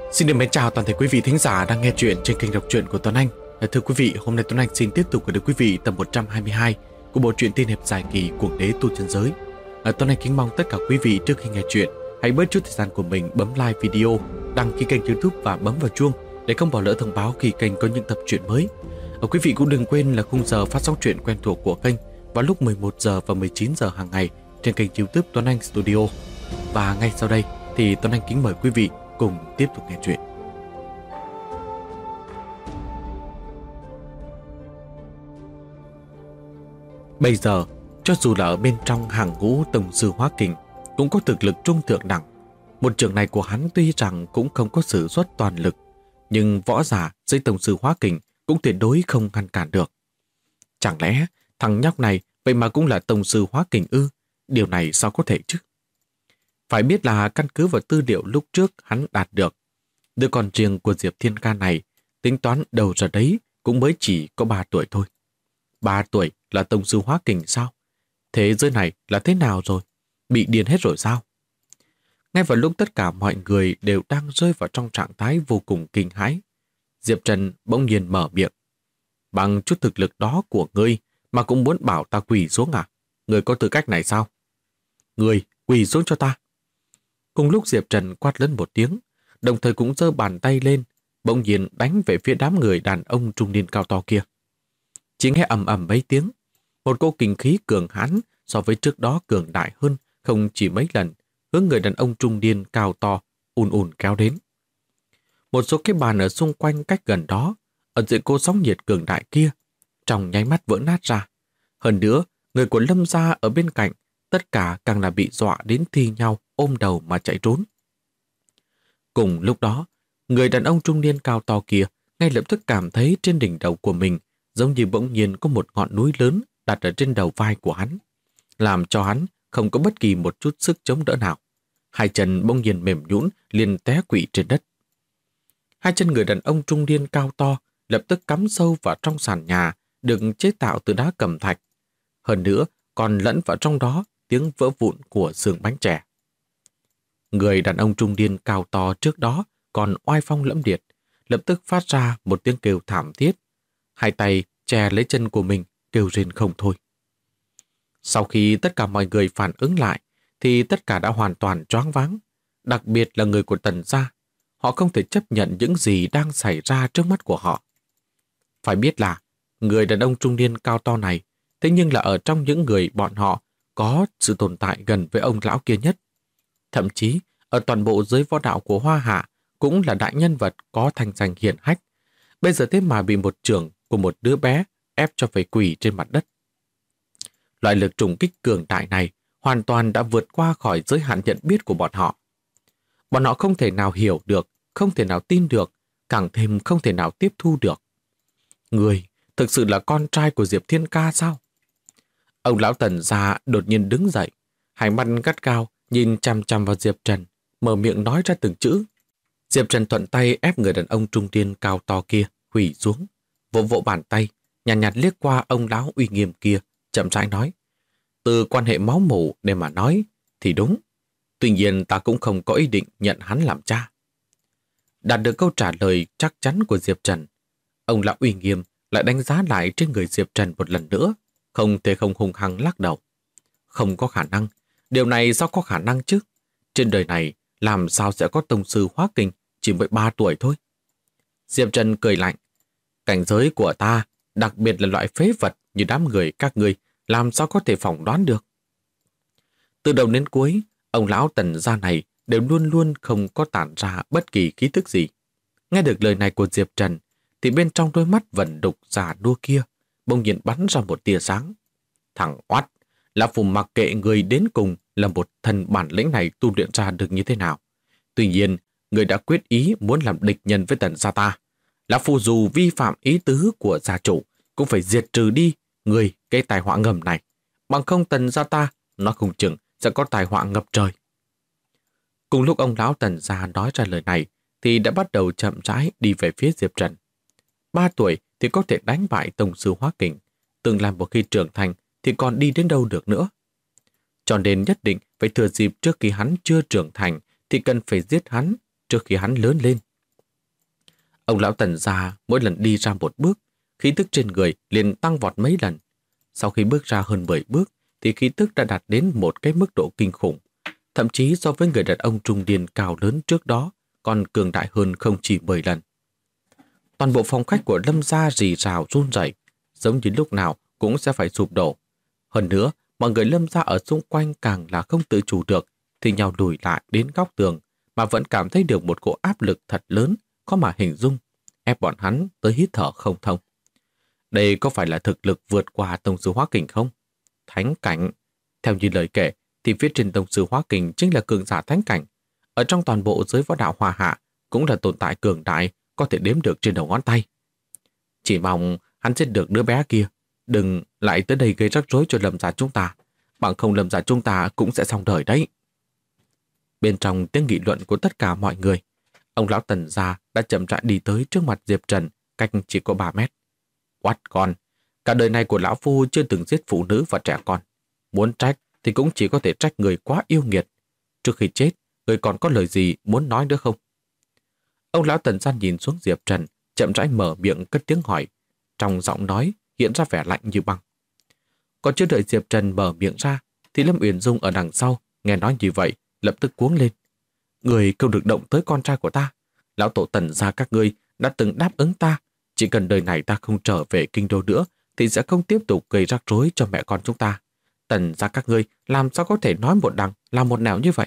Xin được mến chào toàn thể quý vị thính giả đang nghe chuyện trên kênh đọc truyện của Tuấn Anh. Thưa quý vị, hôm nay Tuấn Anh xin tiếp tục gửi đến quý vị tập 122 của bộ truyện tiên hiệp dài kỳ Cuồng đế tu chân giới. Tuấn Anh kính mong tất cả quý vị trước khi nghe chuyện hãy bớt chút thời gian của mình bấm like video, đăng ký kênh YouTube và bấm vào chuông để không bỏ lỡ thông báo khi kênh có những tập truyện mới. Quý vị cũng đừng quên là khung giờ phát sóng truyện quen thuộc của kênh vào lúc 11 giờ và 19 giờ hàng ngày trên kênh YouTube Tuấn Anh Studio. Và ngay sau đây thì Tuấn Anh kính mời quý vị cùng tiếp tục nghe chuyện. Bây giờ, cho dù là ở bên trong hàng ngũ tông sư hóa kình, cũng có thực lực trung thượng đẳng. Một trường này của hắn tuy rằng cũng không có sử xuất toàn lực, nhưng võ giả dưới tông sư hóa kình cũng tuyệt đối không ngăn cản được. Chẳng lẽ thằng nhóc này vậy mà cũng là tông sư hóa kình ư? Điều này sao có thể chứ? Phải biết là căn cứ vào tư liệu lúc trước hắn đạt được, đứa con riêng của Diệp Thiên Ca này tính toán đầu ra đấy cũng mới chỉ có 3 tuổi thôi. 3 tuổi là tông sư hóa kình sao? Thế giới này là thế nào rồi? Bị điên hết rồi sao? Ngay vào lúc tất cả mọi người đều đang rơi vào trong trạng thái vô cùng kinh hãi, Diệp Trần bỗng nhiên mở miệng. Bằng chút thực lực đó của ngươi mà cũng muốn bảo ta quỳ xuống à? Ngươi có tư cách này sao? Ngươi quỳ xuống cho ta. Cùng lúc Diệp Trần quát lớn một tiếng, đồng thời cũng giơ bàn tay lên, bỗng nhiên đánh về phía đám người đàn ông trung niên cao to kia. Chỉ nghe ầm ầm mấy tiếng, một cỗ kinh khí cường hãn so với trước đó cường đại hơn không chỉ mấy lần, hướng người đàn ông trung niên cao to ùn ùn kéo đến. Một số cái bàn ở xung quanh cách gần đó, ở dưới cỗ sóng nhiệt cường đại kia, trong nháy mắt vỡ nát ra. Hơn nữa, người của Lâm gia ở bên cạnh, tất cả càng là bị dọa đến thi nhau ôm đầu mà chạy trốn. Cùng lúc đó, người đàn ông trung niên cao to kia ngay lập tức cảm thấy trên đỉnh đầu của mình giống như bỗng nhiên có một ngọn núi lớn đặt ở trên đầu vai của hắn, làm cho hắn không có bất kỳ một chút sức chống đỡ nào. Hai chân bỗng nhiên mềm nhũn liền té quỵ trên đất. Hai chân người đàn ông trung niên cao to lập tức cắm sâu vào trong sàn nhà được chế tạo từ đá cẩm thạch. Hơn nữa còn lẫn vào trong đó tiếng vỡ vụn của xương bánh chè. Người đàn ông trung niên cao to trước đó còn oai phong lẫm liệt, lập tức phát ra một tiếng kêu thảm thiết. Hai tay che lấy chân của mình, kêu rên không thôi. Sau khi tất cả mọi người phản ứng lại, thì tất cả đã hoàn toàn choáng váng. Đặc biệt là người của Tần gia, họ không thể chấp nhận những gì đang xảy ra trước mắt của họ. Phải biết là người đàn ông trung niên cao to này, thế nhưng là ở trong những người bọn họ có sự tồn tại gần với ông lão kia nhất. Thậm chí, ở toàn bộ giới võ đạo của Hoa Hạ cũng là đại nhân vật có thành danh hiển hách. Bây giờ thế mà bị một chưởng của một đứa bé ép cho phải quỳ trên mặt đất. Loại lực trùng kích cường đại này hoàn toàn đã vượt qua khỏi giới hạn nhận biết của bọn họ. Bọn họ không thể nào hiểu được, không thể nào tin được, càng thêm không thể nào tiếp thu được. Người thực sự là con trai của Diệp Thiên Ca sao? Ông lão Tần gia đột nhiên đứng dậy, hai mắt gắt gao nhìn chằm chằm vào Diệp Trần, mở miệng nói ra từng chữ. Diệp Trần thuận tay ép người đàn ông trung niên cao to kia quỳ xuống, vỗ vỗ bàn tay, nhàn nhạt liếc qua ông lão uy nghiêm kia, chậm rãi nói: từ quan hệ máu mủ để mà nói thì đúng, tuy nhiên ta cũng không có ý định nhận hắn làm cha. Đạt được câu trả lời chắc chắn của Diệp Trần, ông lão uy nghiêm lại đánh giá lại trên người Diệp Trần một lần nữa, không thể không hung hăng lắc đầu. Không có khả năng, điều này sao có khả năng chứ? Trên đời này làm sao sẽ có tông sư hóa kình chỉ mới 3 tuổi thôi? Diệp Trần cười lạnh: cảnh giới của ta, đặc biệt là loại phế vật như đám người các ngươi, làm sao có thể phỏng đoán được? Từ đầu đến cuối, ông lão Tần gia này đều luôn luôn không có tản ra bất kỳ khí tức gì. Nghe được lời này của Diệp Trần, thì bên trong đôi mắt vẩn đục già nua kia bỗng nhiên bắn ra một tia sáng. Thằng oát, lão phu mặc kệ người đến cùng là một thần bản lĩnh này tu luyện ra được như thế nào. Tuy nhiên, người đã quyết ý muốn làm địch nhân với Tần gia ta. Lão phu dù vi phạm ý tứ của gia chủ, cũng phải diệt trừ đi người cái tai họa ngầm này. Bằng không Tần gia ta, nó không chừng sẽ có tai họa ngập trời. Cùng lúc ông lão Tần gia nói ra lời này, thì đã bắt đầu chậm rãi đi về phía Diệp Trần. 3 tuổi thì có thể đánh bại tông sư hóa kình, tương lai một khi trưởng thành thì còn đi đến đâu được nữa. Cho nên nhất định phải thừa dịp trước khi hắn chưa trưởng thành thì cần phải giết hắn trước khi hắn lớn lên. Ông lão Tần gia mỗi lần đi ra một bước, khí tức trên người liền tăng vọt mấy lần. Sau khi bước ra hơn 10 bước, thì khí tức đã đạt đến một cái mức độ kinh khủng. Thậm chí so với người đàn ông trung niên cao lớn trước đó, còn cường đại hơn không chỉ 10 lần. Toàn bộ phòng khách của Lâm gia rì rào run rẩy, giống như lúc nào cũng sẽ phải sụp đổ. Hơn nữa, mọi người Lâm gia ở xung quanh càng là không tự chủ được, thì nhau lùi lại đến góc tường, mà vẫn cảm thấy được một cỗ áp lực thật lớn, khó mà hình dung, ép bọn hắn tới hít thở không thông. Đây có phải là thực lực vượt qua tông sư hóa kình không? Thánh cảnh. Theo như lời kể, thì phía trên tông sư hóa kình chính là cường giả thánh cảnh. Ở trong toàn bộ giới võ đạo Hoa Hạ, cũng là tồn tại cường đại, có thể đếm được trên đầu ngón tay. Chỉ mong hắn giết được đứa bé kia, đừng lại tới đây gây rắc rối cho Lâm gia chúng ta, bằng không Lâm gia chúng ta cũng sẽ xong đời đấy. Bên trong tiếng nghị luận của tất cả mọi người, ông lão Tần gia đã chậm rãi đi tới trước mặt Diệp Trần, cách chỉ có 3 mét. Oát con, cả đời này của lão phu chưa từng giết phụ nữ và trẻ con. Muốn trách thì cũng chỉ có thể trách người quá yêu nghiệt. Trước khi chết, người còn có lời gì muốn nói nữa không? Ông lão Tần gia nhìn xuống Diệp Trần, chậm rãi mở miệng cất tiếng hỏi, trong giọng nói hiện ra vẻ lạnh như băng. Còn chưa đợi Diệp Trần mở miệng ra, thì Lâm Uyển Dung ở đằng sau nghe nói như vậy, lập tức cuống lên. Người không được động tới con trai của ta. Lão tổ Tần gia các ngươi đã từng đáp ứng ta, chỉ cần đời này ta không trở về kinh đô nữa thì sẽ không tiếp tục gây rắc rối cho mẹ con chúng ta. Tần gia các ngươi làm sao có thể nói một đằng làm một nẻo như vậy?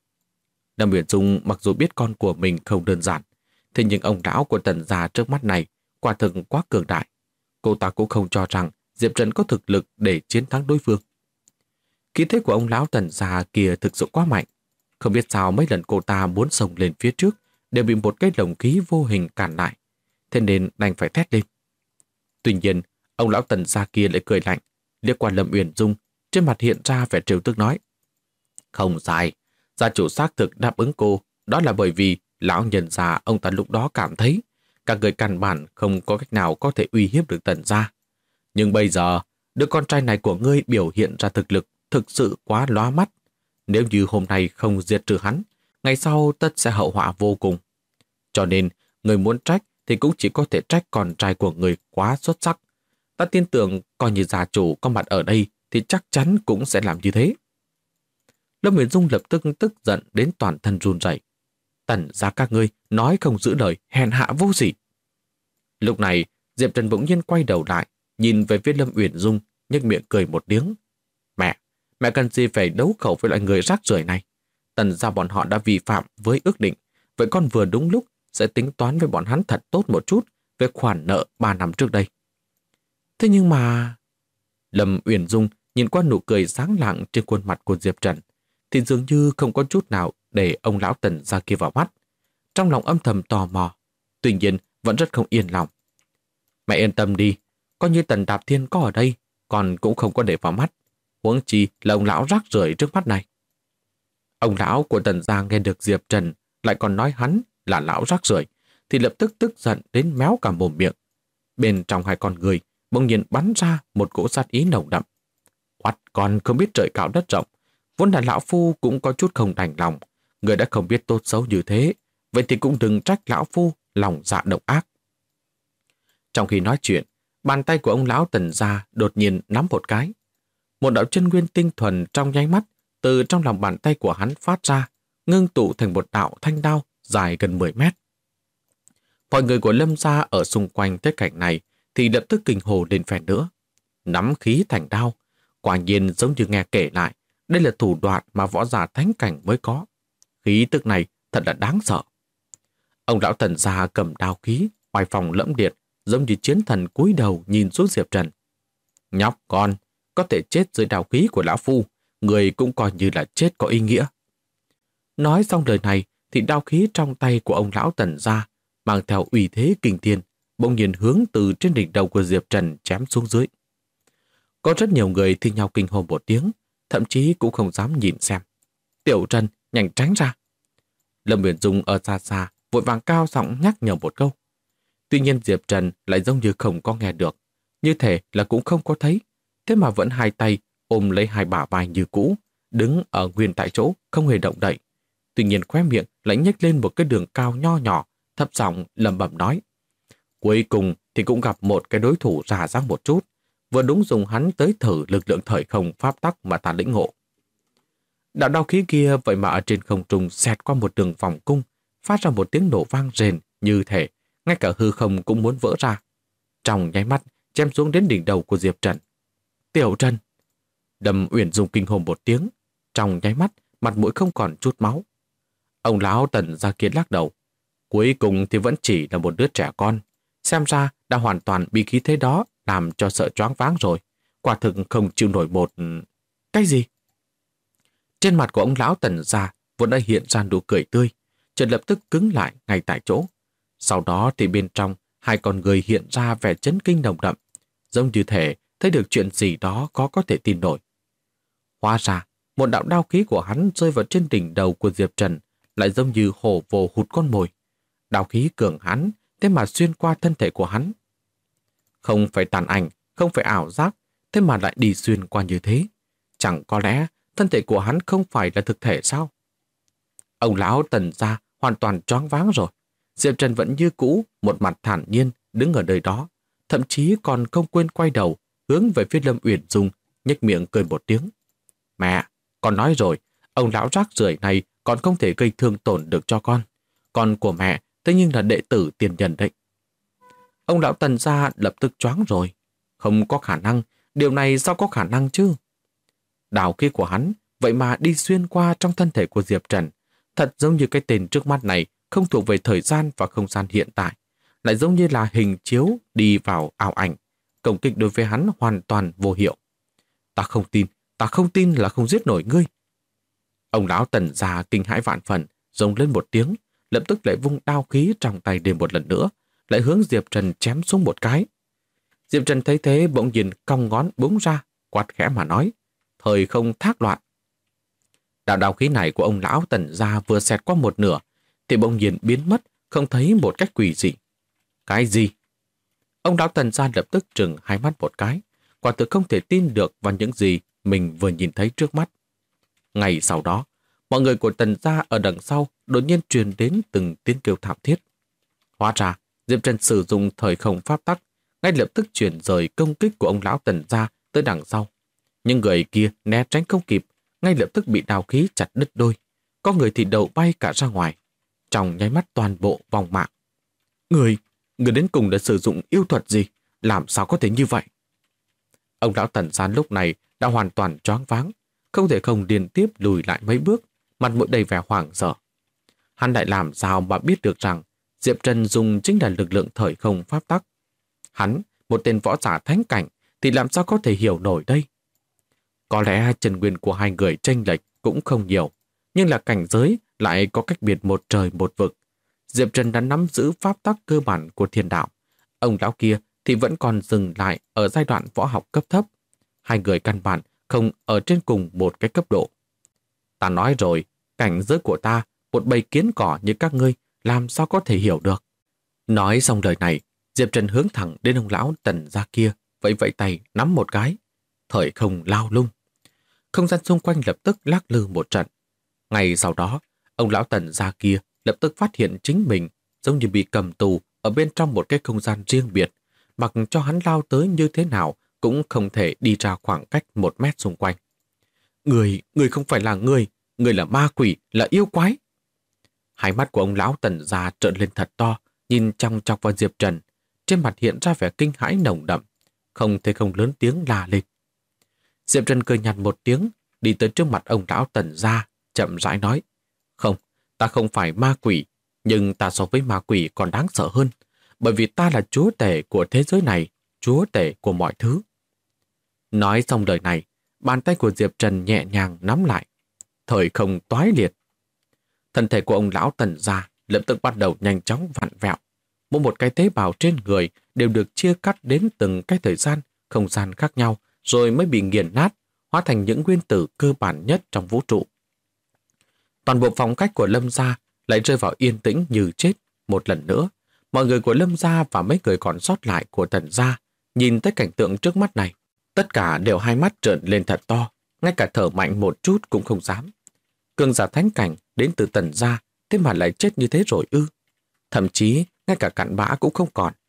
Lâm Uyển Dung mặc dù biết con của mình không đơn giản, thế nhưng ông lão của Tần gia trước mắt này quả thực quá cường đại. Cô ta cũng không cho rằng Diệp Trần có thực lực để chiến thắng đối phương. Khí thế của ông lão Tần gia kia thực sự quá mạnh. Không biết sao mấy lần cô ta muốn xông lên phía trước đều bị một cái lồng khí vô hình cản lại, thế nên đành phải thét lên. Tuy nhiên, ông lão Tần gia kia lại cười lạnh, liếc qua Lâm Uyển Dung, trên mặt hiện ra vẻ trêu tức nói: Không sai, gia chủ xác thực đáp ứng cô, đó là bởi vì lão nhân già ông ta lúc đó cảm thấy các người căn bản không có cách nào có thể uy hiếp được Tần gia. Nhưng bây giờ, đứa con trai này của ngươi biểu hiện ra thực lực thực sự quá lóa mắt. Nếu như hôm nay không diệt trừ hắn, ngày sau tất sẽ hậu họa vô cùng. Cho nên, người muốn trách thì cũng chỉ có thể trách con trai của người quá xuất sắc. Ta tin tưởng coi như gia chủ có mặt ở đây thì chắc chắn cũng sẽ làm như thế. Lâm Uyển Dung lập tức tức giận đến toàn thân run rẩy. Tần gia các ngươi nói không giữ lời, hèn hạ vô sỉ. Lúc này, Diệp Trần bỗng nhiên quay đầu lại, nhìn về phía Lâm Uyển Dung, nhếch miệng cười một tiếng. Mẹ cần gì phải đấu khẩu với loại người rác rưởi này? Tần gia bọn họ đã vi phạm với ước định, vậy con vừa đúng lúc sẽ tính toán với bọn hắn thật tốt một chút về khoản nợ 3 năm trước đây. Thế nhưng mà... Lâm Uyển Dung nhìn qua nụ cười sáng lạng trên khuôn mặt của Diệp Trần, thì dường như không có chút nào để ông lão Tần gia kia vào mắt. Trong lòng âm thầm tò mò, tuy nhiên vẫn rất không yên lòng. Mẹ yên tâm đi, coi như Tần Đạp Thiên có ở đây, còn cũng không có để vào mắt. Huống chi là ông lão rác rưởi trước mắt này. Ông lão của Tần gia nghe được Diệp Trần lại còn nói hắn là lão rác rưởi, thì lập tức tức giận đến méo cả mồm miệng. Bên trong hai con người bỗng nhiên bắn ra một cỗ sát ý nồng đậm. Oắt con không biết trời cao đất rộng, vốn là lão phu cũng có chút không đành lòng. Người đã không biết tốt xấu như thế, vậy thì cũng đừng trách lão phu lòng dạ độc ác. Trong khi nói chuyện, bàn tay của ông lão Tần gia đột nhiên nắm một cái. Một đạo chân nguyên tinh thuần trong nháy mắt từ trong lòng bàn tay của hắn phát ra, ngưng tụ thành một đạo thanh đao dài gần 10 mét. Mọi người của Lâm gia ở xung quanh thế cảnh này thì lập tức kinh hồ lên phen nữa. Nắm khí thành đao, quả nhiên giống như nghe kể lại, đây là thủ đoạn mà võ giả thánh cảnh mới có. Khí tức này thật là đáng sợ. Ông lão Tần gia cầm đao khí, oai phong lẫm liệt, giống như chiến thần cúi đầu nhìn xuống Diệp Trần. Nhóc con, có thể chết dưới đao khí của lão phu, người cũng coi như là chết có ý nghĩa. Nói xong lời này, thì đao khí trong tay của ông lão Tần gia mang theo uy thế kinh thiên, bỗng nhiên hướng từ trên đỉnh đầu của Diệp Trần chém xuống dưới. Có rất nhiều người thi nhau kinh hồn một tiếng, thậm chí cũng không dám nhìn xem. Tiểu Trần, nhanh tránh ra. Lâm Uyển Dung ở xa xa, vội vàng cao giọng nhắc nhở một câu. Tuy nhiên Diệp Trần lại giống như không có nghe được, như thể là cũng không có thấy, thế mà vẫn hai tay ôm lấy hai bả vai như cũ, đứng ở nguyên tại chỗ, không hề động đậy. Tuy nhiên khóe miệng lại nhếch lên một cái đường cao nho nhỏ, thấp giọng lẩm bẩm nói. Cuối cùng thì cũng gặp một cái đối thủ ra dáng một chút, vừa đúng dùng hắn tới thử lực lượng thời không pháp tắc mà ta lĩnh ngộ. Đạo đao khí kia vậy mà ở trên không trung xẹt qua một đường vòng cung, phát ra một tiếng nổ vang rền như thể ngay cả hư không cũng muốn vỡ ra. Trong nháy mắt, chém xuống đến đỉnh đầu của Diệp Trần. Tiểu Trần! Đầm Uyển Dung kinh hồn một tiếng, trong nháy mắt, mặt mũi không còn chút máu. Ông lão Tần Gia Kiệt lắc đầu. Cuối cùng thì vẫn chỉ là một đứa trẻ con. Xem ra đã hoàn toàn bị khí thế đó làm cho sợ choáng váng rồi. Quả thực không chịu nổi một... Cái gì? Trên mặt của ông lão Tần Gia vốn đã hiện ra nụ cười tươi, chợt lập tức cứng lại ngay tại chỗ. Sau đó thì bên trong, hai con người hiện ra vẻ chấn kinh nồng đậm, giống như thể thấy được chuyện gì đó khó có thể tin nổi. Hóa ra, một đạo đao khí của hắn rơi vào trên đỉnh đầu của Diệp Trần, lại giống như hổ vồ hụt con mồi. Đao khí cường hắn, thế mà xuyên qua thân thể của hắn. Không phải tàn ảnh, không phải ảo giác, thế mà lại đi xuyên qua như thế. Chẳng có lẽ thân thể của hắn không phải là thực thể sao? Ông lão Tần Gia hoàn toàn choáng váng rồi. Diệp Trần vẫn như cũ, một mặt thản nhiên đứng ở nơi đó, thậm chí còn không quên quay đầu, hướng về phía Lâm Uyển Dung, nhếch miệng cười một tiếng. Mẹ, con nói rồi, ông lão rác rưởi này còn không thể gây thương tổn được cho con. Con của mẹ thế nhưng là đệ tử tiền nhân đấy. Ông lão Tần Gia lập tức choáng rồi. Không có khả năng, điều này sao có khả năng chứ? Đào khí của hắn vậy mà đi xuyên qua trong thân thể của Diệp Trần. Thật giống như cái tên trước mắt này không thuộc về thời gian và không gian hiện tại. Lại giống như là hình chiếu đi vào ảo ảnh. Công kích đối với hắn hoàn toàn vô hiệu. Ta không tin là không giết nổi ngươi. Ông lão Tần Gia kinh hãi vạn phần, rống lên một tiếng, lập tức lại vung đao khí trong tay đến một lần nữa, lại hướng Diệp Trần chém xuống một cái. Diệp Trần thấy thế bỗng nhìn cong ngón búng ra, quát khẽ mà nói, thời không thác loạn. Đạo đao khí này của ông lão Tần Gia vừa xẹt qua một nửa, thì bỗng nhiên biến mất, không thấy một cách quỷ dị. Cái gì? Ông lão Tần Gia lập tức trừng hai mắt một cái, quả thực không thể tin được vào những gì mình vừa nhìn thấy trước mắt. Ngày sau đó, mọi người của Tần Gia ở đằng sau đột nhiên truyền đến từng tiếng kêu thảm thiết. Hóa ra, Diệp Trần sử dụng thời không pháp tắc, ngay lập tức chuyển rời công kích của ông lão Tần Gia tới đằng sau. Nhưng người kia né tránh không kịp, ngay lập tức bị đao khí chặt đứt đôi. Có người thì đầu bay cả ra ngoài, trong nháy mắt toàn bộ vòng mạng. Người đến cùng đã sử dụng yêu thuật gì? Làm sao có thể như vậy? Ông lão Tần Gia lúc này đã hoàn toàn choáng váng, không thể không liên tiếp lùi lại mấy bước, mặt mũi đầy vẻ hoảng sợ. Hắn lại làm sao mà biết được rằng Diệp Trần dùng chính là lực lượng thời không pháp tắc. Hắn, một tên võ giả thánh cảnh, thì làm sao có thể hiểu nổi đây? Có lẽ chân nguyên của hai người chênh lệch cũng không nhiều, nhưng là cảnh giới lại có cách biệt một trời một vực. Diệp Trần đã nắm giữ pháp tắc cơ bản của thiên đạo. Ông lão kia thì vẫn còn dừng lại ở giai đoạn võ học cấp thấp. Hai người căn bản không ở trên cùng một cái cấp độ. Ta nói rồi, cảnh giới của ta, một bầy kiến cỏ như các ngươi, làm sao có thể hiểu được. Nói xong lời này, Diệp Trần hướng thẳng đến ông lão Tần Gia kia, vẫy vẫy tay nắm một cái. Thời không lao lung. Không gian xung quanh lập tức lắc lư một trận. Ngay sau đó, ông lão Tần Gia kia lập tức phát hiện chính mình giống như bị cầm tù ở bên trong một cái không gian riêng biệt, mặc cho hắn lao tới như thế nào cũng không thể đi ra khoảng cách 1 mét xung quanh. Người không phải là người là ma quỷ, là yêu quái. Hai mắt của ông lão Tần Gia trợn lên thật to, nhìn chòng chọc vào Diệp Trần, trên mặt hiện ra vẻ kinh hãi nồng đậm, không thể không lớn tiếng la lên. Diệp Trần cười nhạt một tiếng, đi tới trước mặt ông lão Tần Gia, chậm rãi nói, không, ta không phải ma quỷ, nhưng ta so với ma quỷ còn đáng sợ hơn, bởi vì ta là chúa tể của thế giới này, chúa tể của mọi thứ. Nói xong lời này, bàn tay của Diệp Trần nhẹ nhàng nắm lại, thời không toái liệt. Thân thể của ông lão Tần Gia lập tức bắt đầu nhanh chóng vặn vẹo. Mỗi một cái tế bào trên người đều được chia cắt đến từng cái thời gian, không gian khác nhau, rồi mới bị nghiền nát, hóa thành những nguyên tử cơ bản nhất trong vũ trụ. Toàn bộ phòng khách của Lâm Gia lại rơi vào yên tĩnh như chết. Một lần nữa, mọi người của Lâm Gia và mấy người còn sót lại của Tần Gia nhìn tới cảnh tượng trước mắt này. Tất cả đều hai mắt trợn lên thật to, ngay cả thở mạnh một chút cũng không dám. Cường giả thánh cảnh đến từ Tần Gia, thế mà lại chết như thế rồi ư? Thậm chí ngay cả cặn bã cũng không còn.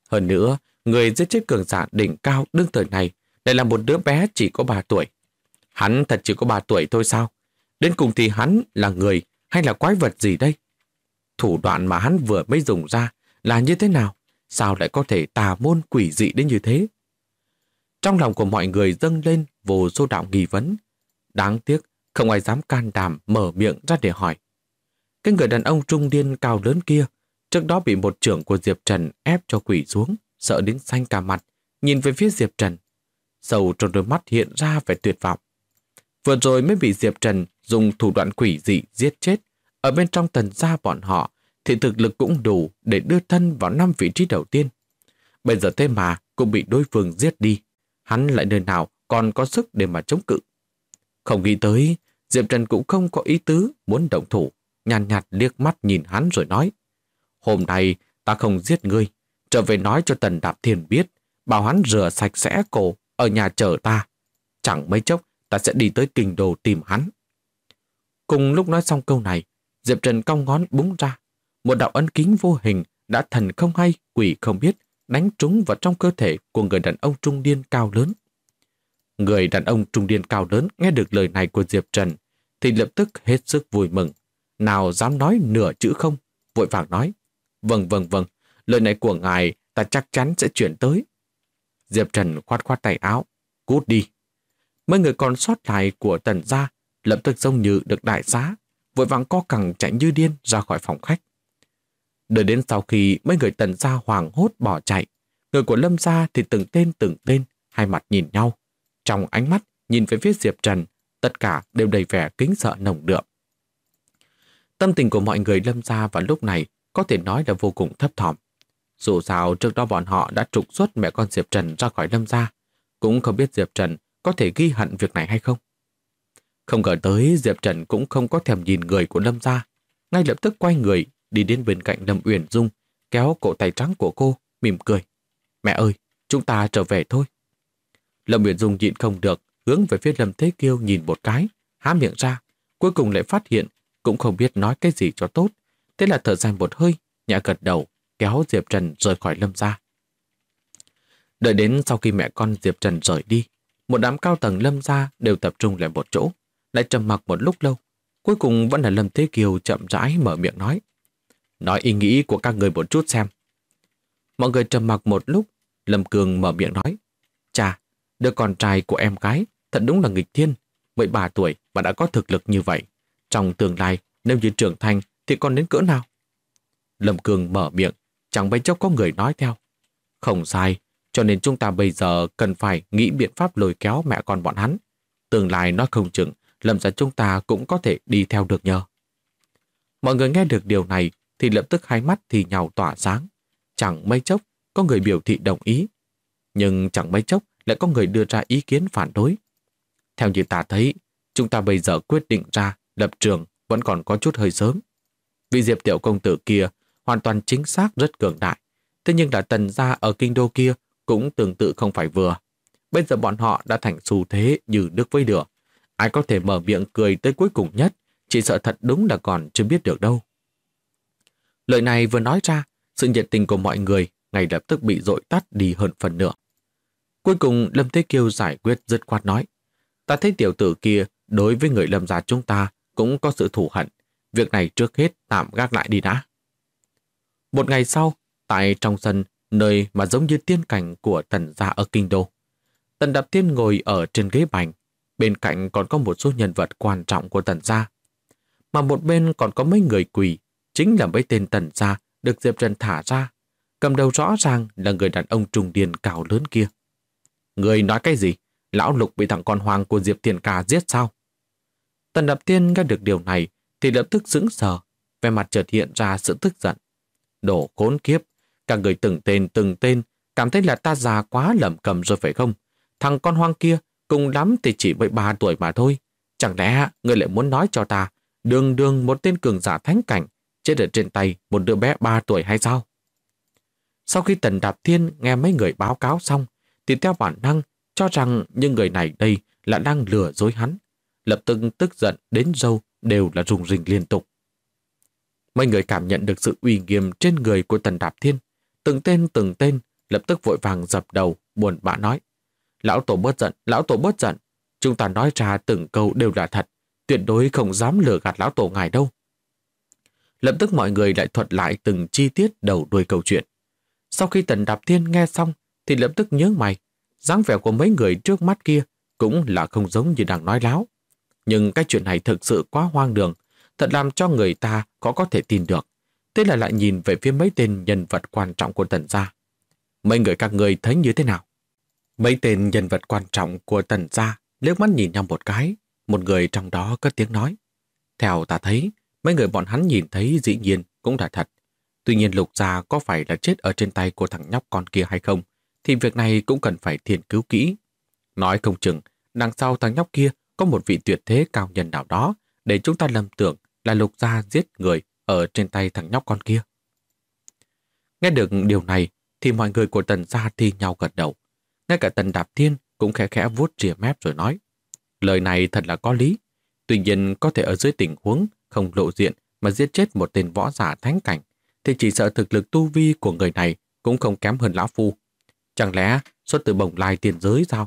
Hơn nữa, người giết chết cường giả đỉnh cao đương thời này lại là một đứa bé chỉ có 3 tuổi. Hắn thật chỉ có 3 tuổi thôi sao? Đến cùng thì hắn là người hay là quái vật gì đây? Thủ đoạn mà hắn vừa mới dùng ra là như thế nào? Sao lại có thể tà môn quỷ dị đến như thế? Trong lòng của mọi người dâng lên vô số đạo nghi vấn. Đáng tiếc, không ai dám can đảm mở miệng ra để hỏi. Cái người đàn ông trung niên cao lớn kia, trước đó bị một trưởng của Diệp Trần ép cho quỷ xuống, sợ đến xanh cả mặt, nhìn về phía Diệp Trần. Sâu trong đôi mắt hiện ra vẻ tuyệt vọng. Vừa rồi mới bị Diệp Trần dùng thủ đoạn quỷ dị giết chết. Ở bên trong Tần gia bọn họ thì thực lực cũng đủ để đưa thân vào 5 vị trí đầu tiên. Bây giờ thế mà cũng bị đối phương giết đi. Hắn lại nơi nào còn có sức để mà chống cự. Không nghĩ tới, Diệp Trần cũng không có ý tứ muốn động thủ, nhàn nhạt liếc mắt nhìn hắn rồi nói: hôm nay ta không giết ngươi, trở về nói cho Tần Đạp Thiên biết, bảo hắn rửa sạch sẽ cổ ở nhà chờ ta. Chẳng mấy chốc ta sẽ đi tới kinh đô tìm hắn. Cùng lúc nói xong câu này, Diệp Trần cong ngón búng ra. Một đạo ấn ký vô hình đã thần không hay, quỷ không biết, đánh trúng vào trong cơ thể của người đàn ông trung niên cao lớn. Người đàn ông trung niên cao lớn nghe được lời này của Diệp Trần thì lập tức hết sức vui mừng. Nào dám nói nửa chữ không, vội vàng nói: vâng, lời này của ngài ta chắc chắn sẽ chuyển tới. Diệp Trần khoát khoát tay áo: cút đi. Mấy người còn sót lại của Tần gia lập tức giống như được đại xá, vội vàng co cẳng chạy như điên ra khỏi phòng khách. Đợi đến sau khi mấy người Tần gia hoảng hốt bỏ chạy, người của Lâm gia thì từng tên, hai mặt nhìn nhau. Trong ánh mắt nhìn về phía Diệp Trần, tất cả đều đầy vẻ kính sợ nồng đượm. Tâm tình của mọi người Lâm gia vào lúc này có thể nói là vô cùng thấp thỏm. Dù sao trước đó bọn họ đã trục xuất mẹ con Diệp Trần ra khỏi Lâm gia, cũng không biết Diệp Trần có thể ghi hận việc này hay không. Không ngờ tới Diệp Trần cũng không có thèm nhìn người của Lâm gia, ngay lập tức quay người đi đến bên cạnh Lâm Uyển Dung, kéo cổ tay trắng của cô, mỉm cười: mẹ ơi, chúng ta trở về thôi. Lâm Uyển Dung nhịn không được, hướng về phía Lâm Thế Kiêu nhìn một cái, há miệng ra, cuối cùng lại phát hiện cũng không biết nói cái gì cho tốt. Thế là thở dài một hơi, nhẹ gật đầu, kéo Diệp Trần rời khỏi Lâm gia. Đợi đến sau khi mẹ con Diệp Trần rời đi, một đám cao tầng Lâm gia đều tập trung lại một chỗ, lại trầm mặc một lúc lâu. Cuối cùng vẫn là Lâm Thế Kiêu chậm rãi mở miệng nói: nói ý nghĩ của các người một chút xem. Mọi người trầm mặc một lúc, Lâm Cường mở miệng nói: chà, đứa con trai của em gái thật đúng là nghịch thiên, 13 tuổi mà đã có thực lực như vậy. Trong tương lai, nếu như trưởng thành thì còn đến cỡ nào? Lâm Cường mở miệng, chẳng mấy chốc có người nói theo: không sai, cho nên chúng ta bây giờ cần phải nghĩ biện pháp lôi kéo mẹ con bọn hắn. Tương lai nói không chừng, Lâm gia chúng ta cũng có thể đi theo được nhờ. Mọi người nghe được điều này thì lập tức hai mắt thì nhào tỏa sáng. Chẳng mấy chốc có người biểu thị đồng ý, nhưng chẳng mấy chốc lại có người đưa ra ý kiến phản đối. Theo như ta thấy, chúng ta bây giờ quyết định ra lập trường vẫn còn có chút hơi sớm. Vị Diệp tiểu công tử kia hoàn toàn chính xác rất cường đại, thế nhưng là Tần gia ở kinh đô kia cũng tương tự không phải vừa. Bây giờ bọn họ đã thành xu thế như nước với lửa. Ai có thể mở miệng cười tới cuối cùng nhất, chỉ sợ thật đúng là còn chưa biết được đâu. Lời này vừa nói ra, sự nhiệt tình của mọi người ngay lập tức bị dội tắt đi hơn phần nửa. Cuối cùng Lâm Thế Kiêu giải quyết dứt khoát nói: ta thấy tiểu tử kia đối với người Lâm gia chúng ta cũng có sự thù hận. Việc này trước hết tạm gác lại đi đã. Một ngày sau, tại trong sân, nơi mà giống như tiên cảnh của Tần gia ở kinh đô, Tần Đạp Thiên ngồi ở trên ghế bành, bên cạnh còn có một số nhân vật quan trọng của Tần gia. Mà một bên còn có mấy người quỳ, chính là mấy tên Tần gia được Diệp Trần thả ra. Cầm đầu rõ ràng là người đàn ông trung niên cao lớn kia. Người nói cái gì? Lão Lục bị thằng con hoang của Diệp Thiên Ca giết sao? Tần Đạp Thiên nghe được điều này thì lập tức sững sờ, vẻ mặt chợt hiện ra sự tức giận. Đồ khốn kiếp, cả người từng tên, cảm thấy là ta già quá lẩm cẩm rồi phải không? Thằng con hoang kia cùng lắm thì chỉ 13 tuổi mà thôi. Chẳng lẽ ngươi lại muốn nói cho ta đường một tên cường giả thánh cảnh chết ở trên tay một đứa bé 3 tuổi hay sao? Sau khi Tần Đạp Thiên nghe mấy người báo cáo xong thì theo bản năng cho rằng những người này đây là đang lừa dối hắn. Lập tức tức giận đến râu đều là rùng rinh liên tục. Mấy người cảm nhận được sự uy nghiêm trên người của Tần Đạp Thiên. Từng tên lập tức vội vàng dập đầu, buồn bã nói. Lão tổ bớt giận, lão tổ bớt giận. Chúng ta nói ra từng câu đều là thật, tuyệt đối không dám lừa gạt lão tổ ngài đâu. Lập tức mọi người lại thuật lại từng chi tiết đầu đuôi câu chuyện. Sau khi Tần Đạp Thiên nghe xong thì lập tức nhớ mày, dáng vẻ của mấy người trước mắt kia cũng là không giống như đang nói láo. Nhưng cái chuyện này thực sự quá hoang đường, thật làm cho người ta có thể tin được. Thế là lại nhìn về phía mấy tên nhân vật quan trọng của Tần gia. Mấy người các người thấy như thế nào? Mấy tên nhân vật quan trọng của Tần gia liếc mắt nhìn nhau một cái, một người trong đó cất tiếng nói. Theo ta thấy, mấy người bọn hắn nhìn thấy dĩ nhiên cũng là thật. Tuy nhiên Lục gia có phải là chết ở trên tay của thằng nhóc con kia hay không, thì việc này cũng cần phải nghiên cứu kỹ. Nói không chừng, đằng sau thằng nhóc kia có một vị tuyệt thế cao nhân nào đó để chúng ta lầm tưởng là Lục gia giết người ở trên tay thằng nhóc con kia. Nghe được điều này thì mọi người của Tần gia thi nhau gật đầu. Ngay cả Tần Đạp Thiên cũng khẽ khẽ vuốt rìa mép rồi nói. Lời này thật là có lý. Tuy nhiên có thể ở dưới tình huống không lộ diện mà giết chết một tên võ giả thánh cảnh thì chỉ sợ thực lực tu vi của người này cũng không kém hơn lão phu. Chẳng lẽ xuất từ Bồng Lai tiền giới sao?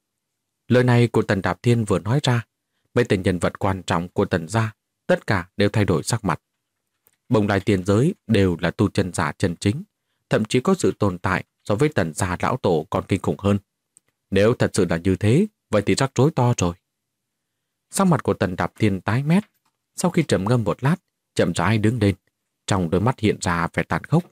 Lời này của Tần Đạp Thiên vừa nói ra, mấy tên nhân vật quan trọng của Tần gia tất cả đều thay đổi sắc mặt. Bồng Lai tiền giới đều là tu chân giả chân chính, thậm chí có sự tồn tại so với Tần gia lão tổ còn kinh khủng hơn. Nếu thật sự là như thế, vậy thì rắc rối to rồi. Sắc mặt của Tần Đạp Thiên tái mét, sau khi trầm ngâm một lát, chậm rãi đứng lên, trong đôi mắt hiện ra vẻ tàn khốc.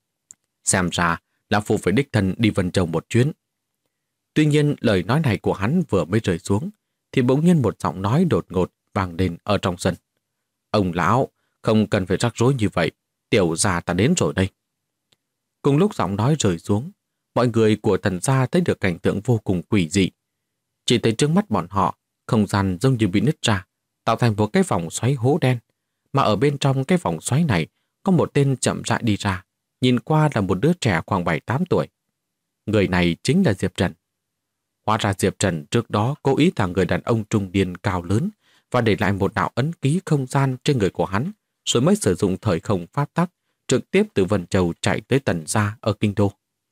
Xem ra, lão phu phải đích thân đi Vân Châu một chuyến. Tuy nhiên, lời nói này của hắn vừa mới rơi xuống, thì bỗng nhiên một giọng nói đột ngột vang lên ở trong sân. Ông lão, không cần phải rắc rối như vậy, tiểu gia ta đến rồi đây. Cùng lúc giọng nói rơi xuống, mọi người của Tần gia thấy được cảnh tượng vô cùng quỷ dị. Chỉ thấy trước mắt bọn họ, không gian giống như bị nứt ra, tạo thành một cái vòng xoáy hố đen, mà ở bên trong cái vòng xoáy này có một tên chậm rãi đi ra, nhìn qua là một đứa trẻ khoảng 7-8 tuổi. Người này chính là Diệp Trần. Hóa ra Diệp Trần trước đó cố ý thả người đàn ông trung niên cao lớn và để lại một đạo ấn ký không gian trên người của hắn, rồi mới sử dụng thời không pháp tắc trực tiếp từ Vân Châu chạy tới Tần gia ở Kinh Đô.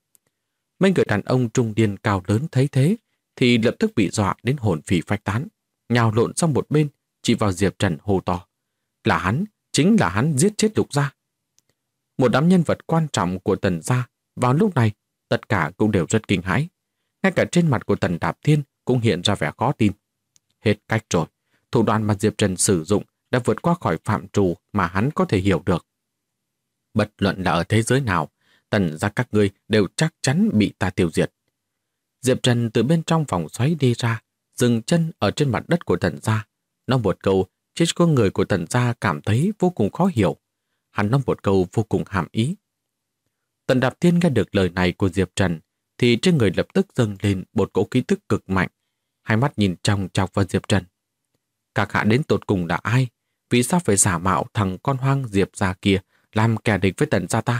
Mấy người đàn ông trung niên cao lớn thấy thế thì lập tức bị dọa đến hồn phì phách tán, nhào lộn sang một bên, chỉ vào Diệp Trần hô to. Là hắn, chính là hắn giết chết Lục gia. Một đám nhân vật quan trọng của Tần gia vào lúc này tất cả cũng đều rất kinh hãi. Ngay cả trên mặt của Tần Đạp Thiên cũng hiện ra vẻ khó tin. Hết cách rồi, thủ đoạn mà Diệp Trần sử dụng đã vượt qua khỏi phạm trù mà hắn có thể hiểu được. Bất luận là ở thế giới nào, Tần gia các ngươi đều chắc chắn bị ta tiêu diệt. Diệp Trần từ bên trong vòng xoáy đi ra, dừng chân ở trên mặt đất của Tần gia. Nói một câu, chết con người của Tần gia cảm thấy vô cùng khó hiểu. Hắn nói một câu vô cùng hàm ý. Tần Đạp Thiên nghe được lời này của Diệp Trần, thì trên người lập tức dâng lên một cỗ khí tức cực mạnh. Hai mắt nhìn chòng chọc vào Diệp Trần. Các hạ đến tột cùng là ai? Vì sao phải giả mạo thằng con hoang Diệp gia kia làm kẻ địch với Tần gia ta?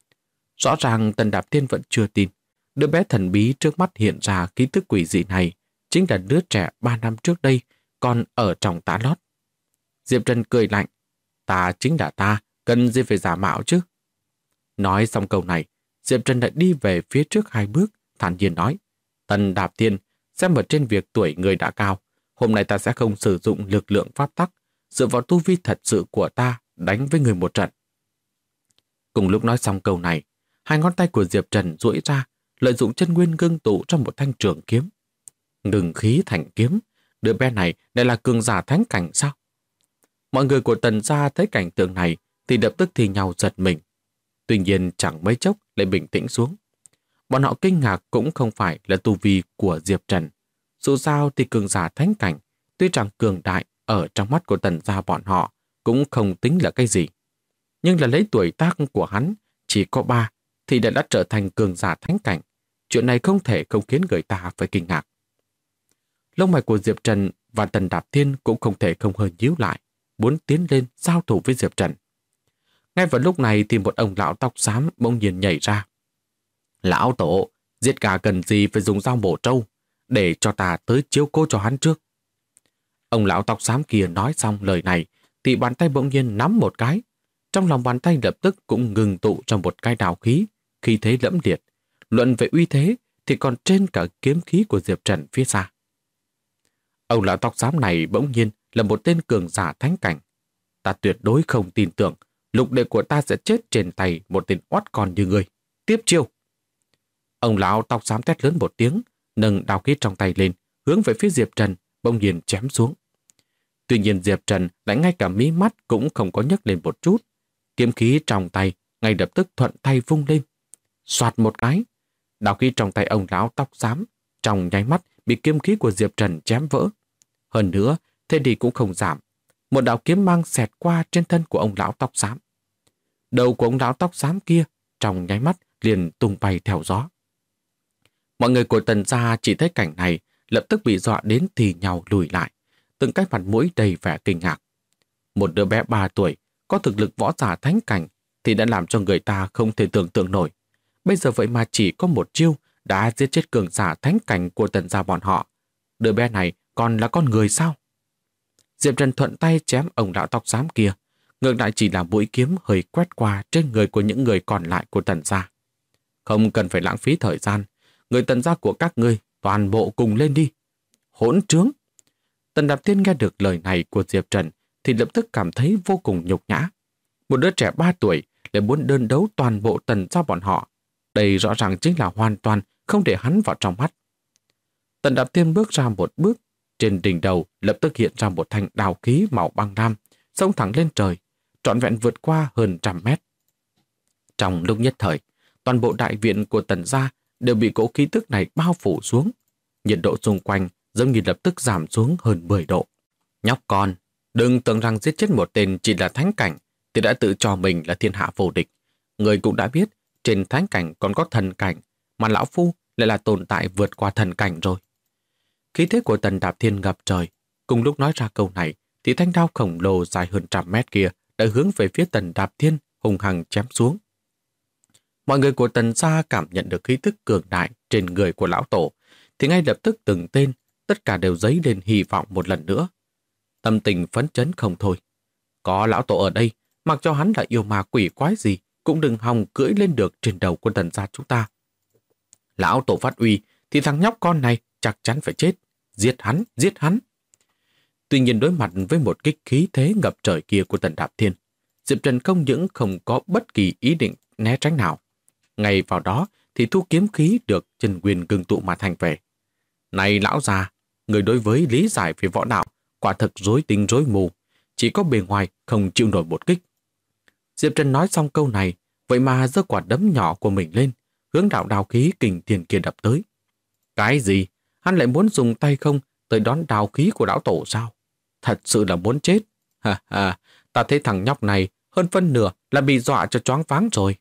Rõ ràng Tần Đạp Thiên vẫn chưa tin. Đứa bé thần bí trước mắt hiện ra khí tức quỷ dị này chính là đứa trẻ 3 năm trước đây còn ở trong tá lót. Diệp Trần cười lạnh. Ta chính là ta, cần gì phải giả mạo chứ? Nói xong câu này, Diệp Trần lại đi về phía trước 2 bước, thản nhiên nói. Tần Đạp Thiên, xem ở trên việc tuổi người đã cao, hôm nay ta sẽ không sử dụng lực lượng pháp tắc, dựa vào tu vi thật sự của ta đánh với người một trận. Cùng lúc nói xong câu này, 2 ngón tay của Diệp Trần duỗi ra, lợi dụng chân nguyên ngưng tụ trong một thanh trường kiếm. Ngừng khí thành kiếm, đứa bé này lại là cường giả thánh cảnh sao? Mọi người của Tần gia thấy cảnh tượng này thì lập tức thì nhau giật mình. Tuy nhiên chẳng mấy chốc lại bình tĩnh xuống. Bọn họ kinh ngạc cũng không phải là tu vi của Diệp Trần. Dù sao thì cường giả thánh cảnh, tuy rằng cường đại ở trong mắt của Tần gia bọn họ cũng không tính là cái gì. Nhưng là lấy tuổi tác của hắn chỉ có 3 thì đã trở thành cường giả thánh cảnh. Chuyện này không thể không khiến người ta phải kinh ngạc. Lông mày của Diệp Trần và Tần Đạp Thiên cũng không thể không hơi nhíu lại, muốn tiến lên giao thủ với Diệp Trần. Ngay vào lúc này thì một ông lão tóc xám bỗng nhiên nhảy ra. Lão tổ, giết gà cần gì phải dùng dao bổ trâu, để cho ta tới chiếu cố cho hắn trước. Ông lão tóc xám kia nói xong lời này thì bàn tay bỗng nhiên nắm một cái. Trong lòng bàn tay lập tức cũng ngừng tụ trong một cái đạo khí, khí thế lẫm liệt. luận về uy thế thì còn trên cả kiếm khí của Diệp Trần phía xa. Ông lão tóc xám này bỗng nhiên là một tên cường giả thánh cảnh. Ta tuyệt đối không tin tưởng lục đệ của ta sẽ chết trên tay một tên oát con như ngươi. Tiếp chiêu! Ông lão tóc xám thét lớn một tiếng, nâng đao khí trong tay lên, hướng về phía Diệp Trần, bỗng nhiên chém xuống. Tuy nhiên Diệp Trần lại ngay cả mí mắt cũng không có nhấc lên một chút. Kiếm khí trong tay ngay lập tức thuận tay vung lên. Soạt một cái, đao khí trong tay ông lão tóc xám trong nháy mắt bị kiếm khí của Diệp Trần chém vỡ. Hơn nữa, thế thì cũng không giảm. Một đạo kiếm mang xẹt qua trên thân của ông lão tóc xám. Đầu của ông lão tóc xám kia trong nháy mắt liền tung bay theo gió. Mọi người của Tần gia chỉ thấy cảnh này lập tức bị dọa đến thì nhào lùi lại, từng cái mặt mũi đầy vẻ kinh ngạc. Một đứa bé 3 tuổi có thực lực võ giả thánh cảnh thì đã làm cho người ta không thể tưởng tượng nổi. Bây giờ vậy mà chỉ có một chiêu đã giết chết cường giả thánh cảnh của Tần gia bọn họ. Đứa bé này còn là con người sao? Diệp Trần thuận tay chém ông lão tóc xám kia, ngược lại chỉ là mũi kiếm hơi quét qua trên người của những người còn lại của Tần gia. Không cần phải lãng phí thời gian, người Tần gia của các ngươi toàn bộ cùng lên đi. Hỗn trướng! Tần Đạp Thiên nghe được lời này của Diệp Trần thì lập tức cảm thấy vô cùng nhục nhã. Một đứa trẻ 3 tuổi lại muốn đơn đấu toàn bộ Tần gia bọn họ. Đây rõ ràng chính là hoàn toàn không để hắn vào trong mắt. Tần Đạp Thiên bước ra một bước, trên đỉnh đầu lập tức hiện ra một thanh đao khí màu băng lam, xông thẳng lên trời, trọn vẹn vượt qua hơn 100 mét. Trong lúc nhất thời, toàn bộ đại viện của Tần gia đều bị cỗ khí tức này bao phủ xuống. Nhiệt độ xung quanh giống như lập tức giảm xuống hơn 10 độ. Nhóc con, đừng tưởng rằng giết chết một tên chỉ là thánh cảnh thì đã tự cho mình là thiên hạ vô địch. Người cũng đã biết, trên thánh cảnh còn có thần cảnh, mà lão phu lại là tồn tại vượt qua thần cảnh rồi. Khí thế của Tần Đạp Thiên ngập trời. Cùng lúc nói ra câu này thì thanh đao khổng lồ dài hơn 100 mét kia đã hướng về phía Tần Đạp Thiên hùng hăng chém xuống. Mọi người của Tần gia cảm nhận được khí tức cường đại trên người của lão tổ thì ngay lập tức từng tên, tất cả đều dấy lên hy vọng một lần nữa. Tâm tình phấn chấn không thôi. Có lão tổ ở đây, mặc cho hắn là yêu ma quỷ quái gì cũng đừng hòng cưỡi lên được trên đầu của Tần gia chúng ta. Lão tổ phát uy thì thằng nhóc con này chắc chắn phải chết. Giết hắn, giết hắn. Tuy nhiên đối mặt với một kích khí thế ngập trời kia của Tần Đạp Thiên, Diệp Trần không những không có bất kỳ ý định né tránh nào. Ngay vào đó thì thu kiếm khí được Trần Nguyên ngưng tụ mà thành về. Này lão già, người đối với lý giải về võ đạo quả thực rối tinh rối mù, chỉ có bề ngoài không chịu nổi một kích. Diệp Trần nói xong câu này, vậy mà giơ quả đấm nhỏ của mình lên, hướng đạo đao khí kình thiên kia đập tới. Cái gì? Hắn lại muốn dùng tay không tới đón đao khí của lão tổ sao? Thật sự là muốn chết. Ha ha, ta thấy thằng nhóc này hơn phân nửa là bị dọa cho choáng váng rồi.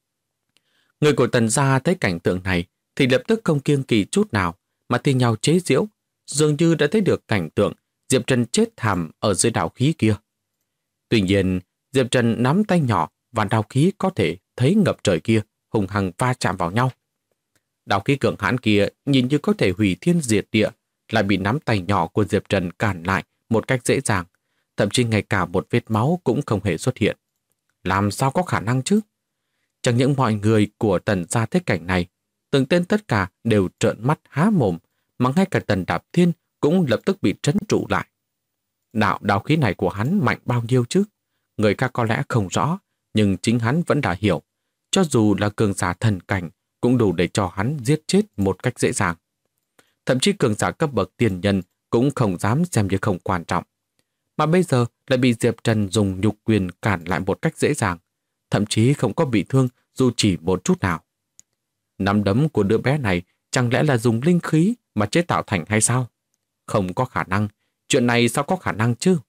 Người của Tần gia thấy cảnh tượng này thì lập tức không kiêng kỵ chút nào mà thi nhau chế giễu, dường như đã thấy được cảnh tượng Diệp Trần chết thảm ở dưới đao khí kia. Tuy nhiên, Diệp Trần nắm tay nhỏ và đao khí có thể thấy ngập trời kia hùng hăng va chạm vào nhau. Đao khí cường hãn kia nhìn như có thể hủy thiên diệt địa, lại bị nắm tay nhỏ của Diệp Trần cản lại một cách dễ dàng, thậm chí ngay cả một vết máu cũng không hề xuất hiện. Làm sao có khả năng chứ? Chẳng những mọi người của Tần gia thấy cảnh này, từng tên tất cả đều trợn mắt há mồm, mà ngay cả Tần Đạp Thiên cũng lập tức bị trấn trụ lại. Đao khí này của hắn mạnh bao nhiêu chứ? Người khác có lẽ không rõ, nhưng chính hắn vẫn đã hiểu. Cho dù là cường giả thần cảnh, cũng đủ để cho hắn giết chết một cách dễ dàng. Thậm chí cường giả cấp bậc tiền nhân cũng không dám xem như không quan trọng. Mà bây giờ lại bị Diệp Trần dùng nhục quyền cản lại một cách dễ dàng, thậm chí không có bị thương dù chỉ một chút nào. Nắm đấm của đứa bé này chẳng lẽ là dùng linh khí mà chế tạo thành hay sao? Không có khả năng, chuyện này sao có khả năng chứ?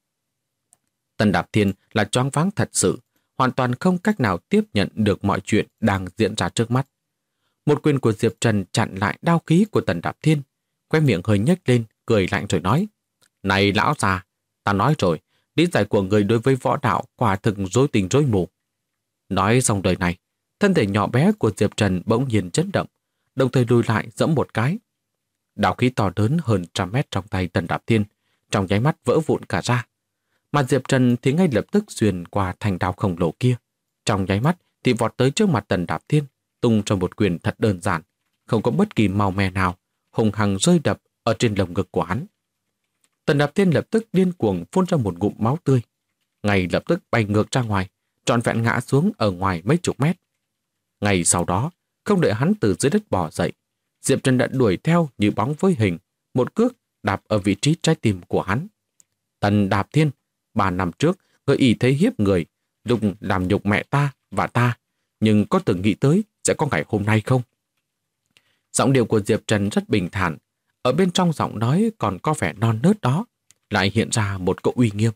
Tần Đạp Thiên là choáng váng thật sự, hoàn toàn không cách nào tiếp nhận được mọi chuyện đang diễn ra trước mắt. Một quyền của Diệp Trần chặn lại đao khí của Tần Đạp Thiên, khóe miệng hơi nhếch lên, cười lạnh rồi nói: Này lão già, ta nói rồi, lý giải của người đối với võ đạo quả thực rối tình rối mù. Nói xong đời này, thân thể nhỏ bé của Diệp Trần bỗng nhiên chấn động, đồng thời lùi lại giẫm một cái. Đao khí to lớn hơn 100 mét trong tay Tần Đạp Thiên, trong nháy mắt vỡ vụn cả ra. Mà Diệp Trần thì ngay lập tức xuyên qua thành đao khổng lồ kia, trong nháy mắt thì vọt tới trước mặt Tần Đạp Thiên, tung cho một quyền thật đơn giản không có bất kỳ màu mè nào, hùng hăng rơi đập ở trên lồng ngực của hắn. Tần Đạp Thiên lập tức điên cuồng phun ra một ngụm máu tươi, ngay lập tức bay ngược ra ngoài, trọn vẹn ngã xuống ở ngoài mấy chục mét. Ngay sau đó, không đợi hắn từ dưới đất bò dậy, Diệp Trần đã đuổi theo như bóng với hình, một cước đạp ở vị trí trái tim của hắn. Tần Đạp Thiên, 3 năm trước, người ý thế hiếp người, lúc làm nhục mẹ ta và ta, nhưng có từng nghĩ tới sẽ có ngày hôm nay không? Giọng điệu của Diệp Trần rất bình thản, ở bên trong giọng nói còn có vẻ non nớt đó, lại hiện ra một cỗ uy nghiêm.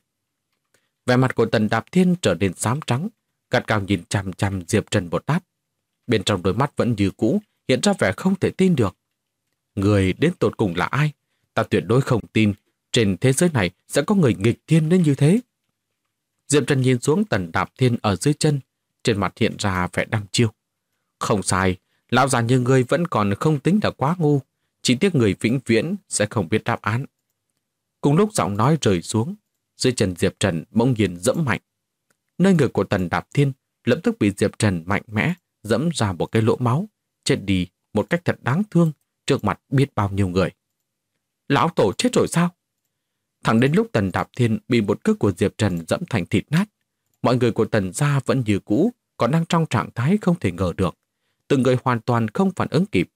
Vẻ mặt của Tần Đạp Thiên trở nên xám trắng, gắt gao nhìn chằm chằm Diệp Trần một lát. Bên trong đôi mắt vẫn như cũ, hiện ra vẻ không thể tin được. Người đến tột cùng là ai? Ta tuyệt đối không tin trên thế giới này sẽ có người nghịch thiên đến như thế. Diệp Trần nhìn xuống Tần Đạp Thiên ở dưới chân, trên mặt hiện ra vẻ đăm chiêu. Không sai, lão già như ngươi vẫn còn không tính là quá ngu, chỉ tiếc người vĩnh viễn sẽ không biết đáp án. Cùng lúc giọng nói rơi xuống, dưới chân Diệp Trần bỗng nhiên dẫm mạnh. Nơi ngực của Tần Đạp Thiên lập tức bị Diệp Trần mạnh mẽ dẫm ra một cái lỗ máu, chết đi một cách thật đáng thương trước mặt biết bao nhiêu người. Lão tổ chết rồi sao? Thẳng đến lúc Tần Đạp Thiên bị một cước của Diệp Trần dẫm thành thịt nát, mọi người của Tần gia vẫn như cũ, còn đang trong trạng thái không thể ngờ được. Từng người hoàn toàn không phản ứng kịp.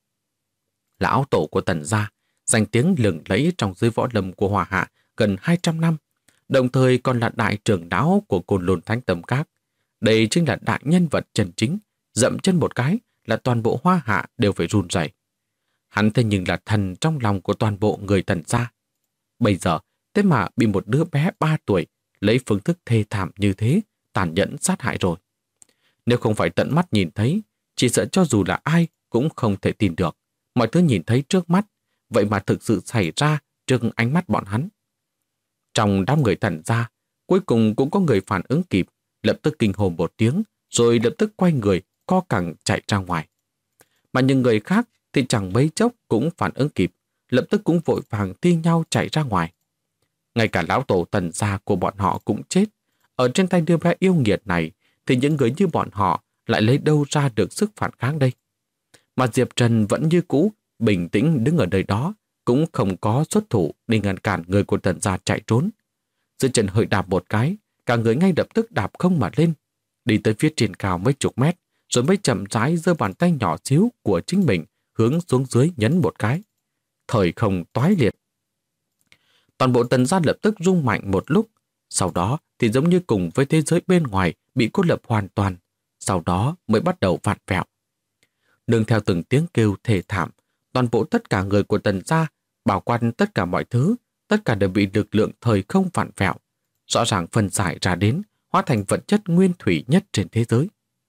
Lão tổ của Tần gia, danh tiếng lừng lẫy trong giới võ lâm của Hòa Hạ gần 200 năm, đồng thời còn là đại trưởng lão của Côn Lôn Thánh Tông Các. Đây chính là đại nhân vật chân chính, dậm chân một cái là toàn bộ Hoa Hạ đều phải run rẩy. Hắn thế nhưng là thần trong lòng của toàn bộ người Tần gia. Bây giờ, thế mà bị một đứa bé 3 tuổi lấy phương thức thê thảm như thế, tàn nhẫn sát hại rồi. Nếu không phải tận mắt nhìn thấy, chỉ sợ cho dù là ai cũng không thể tin được. Mọi thứ nhìn thấy trước mắt, vậy mà thực sự xảy ra trước ánh mắt bọn hắn. Trong đám người Tần gia, cuối cùng cũng có người phản ứng kịp, lập tức kinh hồn một tiếng, rồi lập tức quay người, co cẳng chạy ra ngoài. Mà những người khác thì chẳng mấy chốc cũng phản ứng kịp, lập tức cũng vội vàng thi nhau chạy ra ngoài. Ngay cả lão tổ Tần gia của bọn họ cũng chết. Ở trên tay đứa bé yêu nghiệt này, thì những người như bọn họ lại lấy đâu ra được sức phản kháng đây? Mà Diệp Trần vẫn như cũ, bình tĩnh đứng ở nơi đó, cũng không có xuất thủ để ngăn cản người của Tần gia chạy trốn. Dưới chân hơi đạp một cái, cả người ngay lập tức đạp không mà lên, đi tới phía trên cao mấy chục mét, rồi mới chậm rãi giơ bàn tay nhỏ xíu của chính mình hướng xuống dưới nhấn một cái. Thời không toái liệt. Toàn bộ Tần gia lập tức rung mạnh một lúc, sau đó thì giống như cùng với thế giới bên ngoài bị cô lập hoàn toàn, sau đó mới bắt đầu vặn vẹo. Nương theo từng tiếng kêu thê thảm, toàn bộ tất cả người của Tần gia, bảo quan tất cả mọi thứ, tất cả đều bị lực lượng thời không vặn vẹo, rõ ràng phân giải ra đến, hóa thành vật chất nguyên thủy nhất trên thế giới.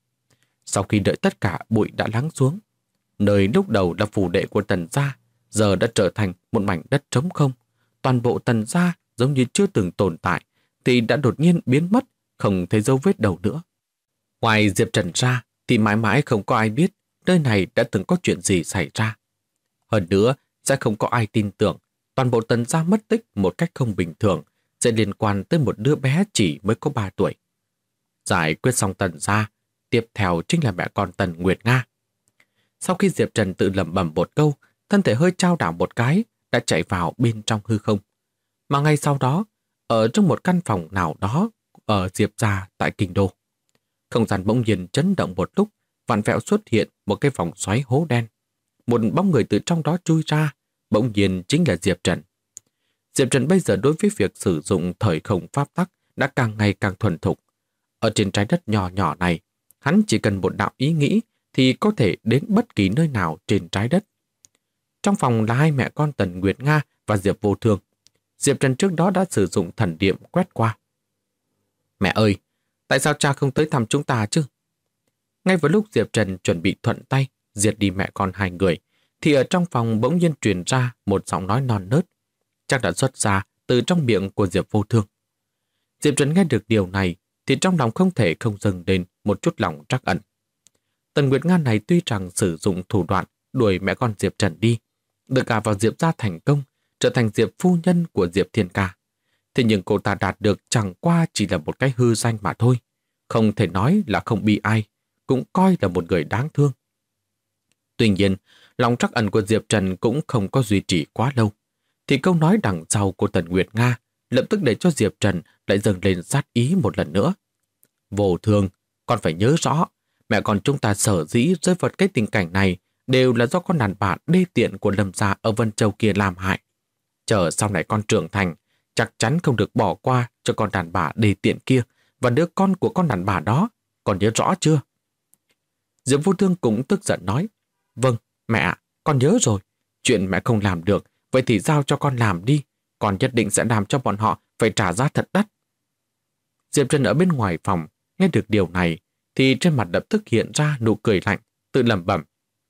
Sau khi đợi tất cả bụi đã lắng xuống, nơi lúc đầu là phủ đệ của Tần gia, giờ đã trở thành một mảnh đất trống không. Toàn bộ Tần gia giống như chưa từng tồn tại, thì đã đột nhiên biến mất, không thấy dấu vết đâu nữa. Ngoài Diệp Trần ra, thì mãi mãi không có ai biết nơi này đã từng có chuyện gì xảy ra. Hơn nữa, sẽ không có ai tin tưởng toàn bộ Tần gia mất tích một cách không bình thường sẽ liên quan tới một đứa bé chỉ mới có 3 tuổi. Giải quyết xong Tần gia, tiếp theo chính là mẹ con Tần Nguyệt Nga. Sau khi Diệp Trần tự lẩm bẩm một câu, thân thể hơi chao đảo một cái, đã chạy vào bên trong hư không. Mà ngay sau đó, ở trong một căn phòng nào đó ở Diệp gia tại Kinh Đô, không gian bỗng nhiên chấn động một lúc, vặn vẹo xuất hiện một cái vòng xoáy hố đen. Một bóng người từ trong đó chui ra, bỗng nhiên chính là Diệp Trần. Diệp Trần bây giờ đối với việc sử dụng thời không pháp tắc đã càng ngày càng thuần thục. Ở trên trái đất nhỏ nhỏ này, hắn chỉ cần một đạo ý nghĩ thì có thể đến bất kỳ nơi nào trên trái đất. Trong phòng là hai mẹ con Tần Nguyệt Nga và Diệp Vô Thương. Diệp Trần trước đó đã sử dụng thần niệm quét qua. Mẹ ơi, tại sao cha không tới thăm chúng ta chứ? Ngay vào lúc Diệp Trần chuẩn bị thuận tay diệt đi mẹ con hai người, thì ở trong phòng bỗng nhiên truyền ra một giọng nói non nớt, chắc đã xuất ra từ trong miệng của Diệp Vô Thương. Diệp Trần nghe được điều này thì trong lòng không thể không dâng lên một chút lòng trắc ẩn. Tần Nguyệt Nga này tuy rằng sử dụng thủ đoạn đuổi mẹ con Diệp Trần đi, được gả vào Diệp gia thành công, trở thành Diệp phu nhân của Diệp Thiên Ca. Thế nhưng cô ta đạt được chẳng qua chỉ là một cái hư danh mà thôi. Không thể nói là không bi ai, cũng coi là một người đáng thương. Tuy nhiên, lòng trắc ẩn của Diệp Trần cũng không có duy trì quá lâu. Thì câu nói đằng sau của Tần Nguyệt Nga lập tức để cho Diệp Trần lại dâng lên sát ý một lần nữa. Vô Thương, con phải nhớ rõ, mẹ con chúng ta sở dĩ rơi vào cái tình cảnh này đều là do con đàn bà đê tiện của Lâm gia ở Vân Châu kia làm hại. Chờ sau này con trưởng thành, chắc chắn không được bỏ qua cho con đàn bà đê tiện kia và đứa con của con đàn bà đó, con nhớ rõ chưa? Diệp Vô Thương cũng tức giận nói, vâng, mẹ ạ, con nhớ rồi. Chuyện mẹ không làm được, vậy thì giao cho con làm đi. Con nhất định sẽ làm cho bọn họ phải trả giá thật đắt. Diệp Trần ở bên ngoài phòng, nghe được điều này, thì trên mặt lập tức hiện ra nụ cười lạnh, tự lẩm bẩm.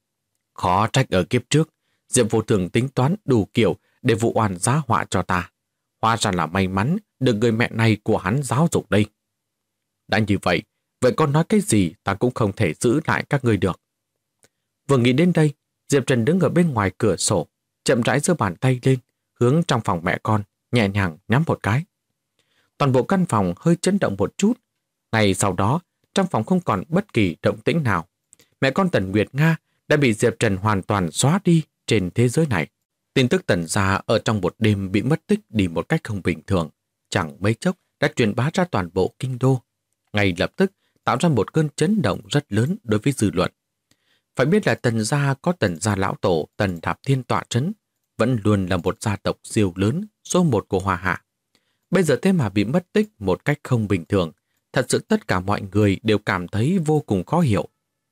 Khó trách ở kiếp trước, Diệp Vô Thương tính toán đủ kiểu để vụ oan giá họa cho ta. Hóa ra là may mắn được người mẹ này của hắn giáo dục đây. Đã như vậy, vậy con nói cái gì ta cũng không thể giữ lại các ngươi được. Vừa nghĩ đến đây, Diệp Trần đứng ở bên ngoài cửa sổ, chậm rãi giơ bàn tay lên, hướng trong phòng mẹ con, nhẹ nhàng nhắm một cái. Toàn bộ căn phòng hơi chấn động một chút. Ngay sau đó, trong phòng không còn bất kỳ động tĩnh nào. Mẹ con Tần Nguyệt Nga đã bị Diệp Trần hoàn toàn xóa đi trên thế giới này. Tin tức Tần gia ở trong một đêm bị mất tích đi một cách không bình thường, chẳng mấy chốc đã truyền bá ra toàn bộ kinh đô. Ngay lập tức tạo ra một cơn chấn động rất lớn đối với dư luận. Phải biết là Tần gia có Tần gia lão tổ Tần Đạp Thiên tọa trấn, vẫn luôn là một gia tộc siêu lớn, số một của Hoa Hạ. Bây giờ thế mà bị mất tích một cách không bình thường, thật sự tất cả mọi người đều cảm thấy vô cùng khó hiểu.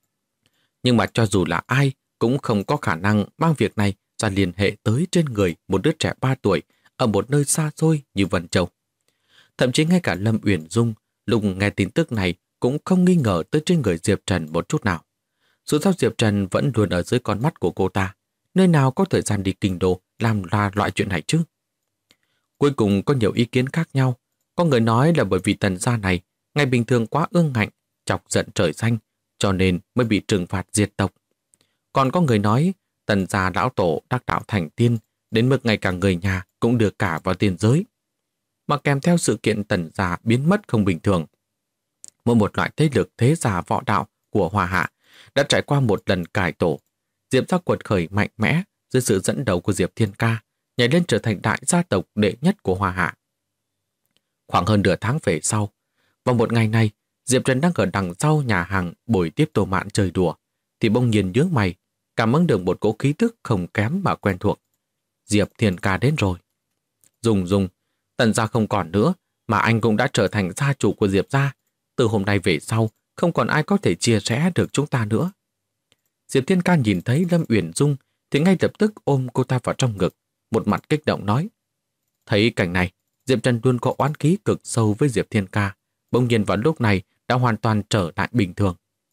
Nhưng mà cho dù là ai cũng không có khả năng mang việc này ra liên hệ tới trên người một đứa trẻ 3 tuổi ở một nơi xa xôi như Vân Châu. Thậm chí ngay cả Lâm Uyển Dung lúc nghe tin tức này cũng không nghi ngờ tới trên người Diệp Trần một chút nào. Dù sao Diệp Trần vẫn luôn ở dưới con mắt của cô ta, nơi nào có thời gian đi kinh đô làm ra loại chuyện này chứ. Cuối cùng có nhiều ý kiến khác nhau. Có người nói là bởi vì Tần gia này ngày bình thường quá ương ngạnh, chọc giận trời xanh, cho nên mới bị trừng phạt diệt tộc. Còn có người nói Tần gia lão tổ đắc đạo thành tiên, đến mức ngay cả người nhà cũng được cả vào tiền giới. Mà kèm theo sự kiện Tần gia biến mất không bình thường, một loại thế lực thế gia võ đạo của Hoa Hạ đã trải qua một lần cải tổ. Diệp gia quật khởi mạnh mẽ dưới sự dẫn đầu của Diệp Thiên Ca, nhảy lên trở thành đại gia tộc đệ nhất của Hoa Hạ. Khoảng hơn nửa tháng về sau, vào một ngày này, Diệp Trần đang ở đằng sau nhà hàng buổi tiếp Tô Mạn chơi đùa, thì bỗng nhiên nhướng mày, cảm ứng được một cỗ khí tức không kém mà quen thuộc. Diệp Thiên Ca đến rồi. Dung, Tần gia không còn nữa, mà anh cũng đã trở thành gia chủ của Diệp gia. Từ hôm nay về sau, không còn ai có thể chia sẻ được chúng ta nữa. Diệp Thiên Ca nhìn thấy Lâm Uyển Dung thì ngay lập tức ôm cô ta vào trong ngực, một mặt kích động nói. Thấy cảnh này, Diệp Trần luôn có oán khí cực sâu với Diệp Thiên Ca, bỗng nhiên vào lúc này đã hoàn toàn trở lại bình thường.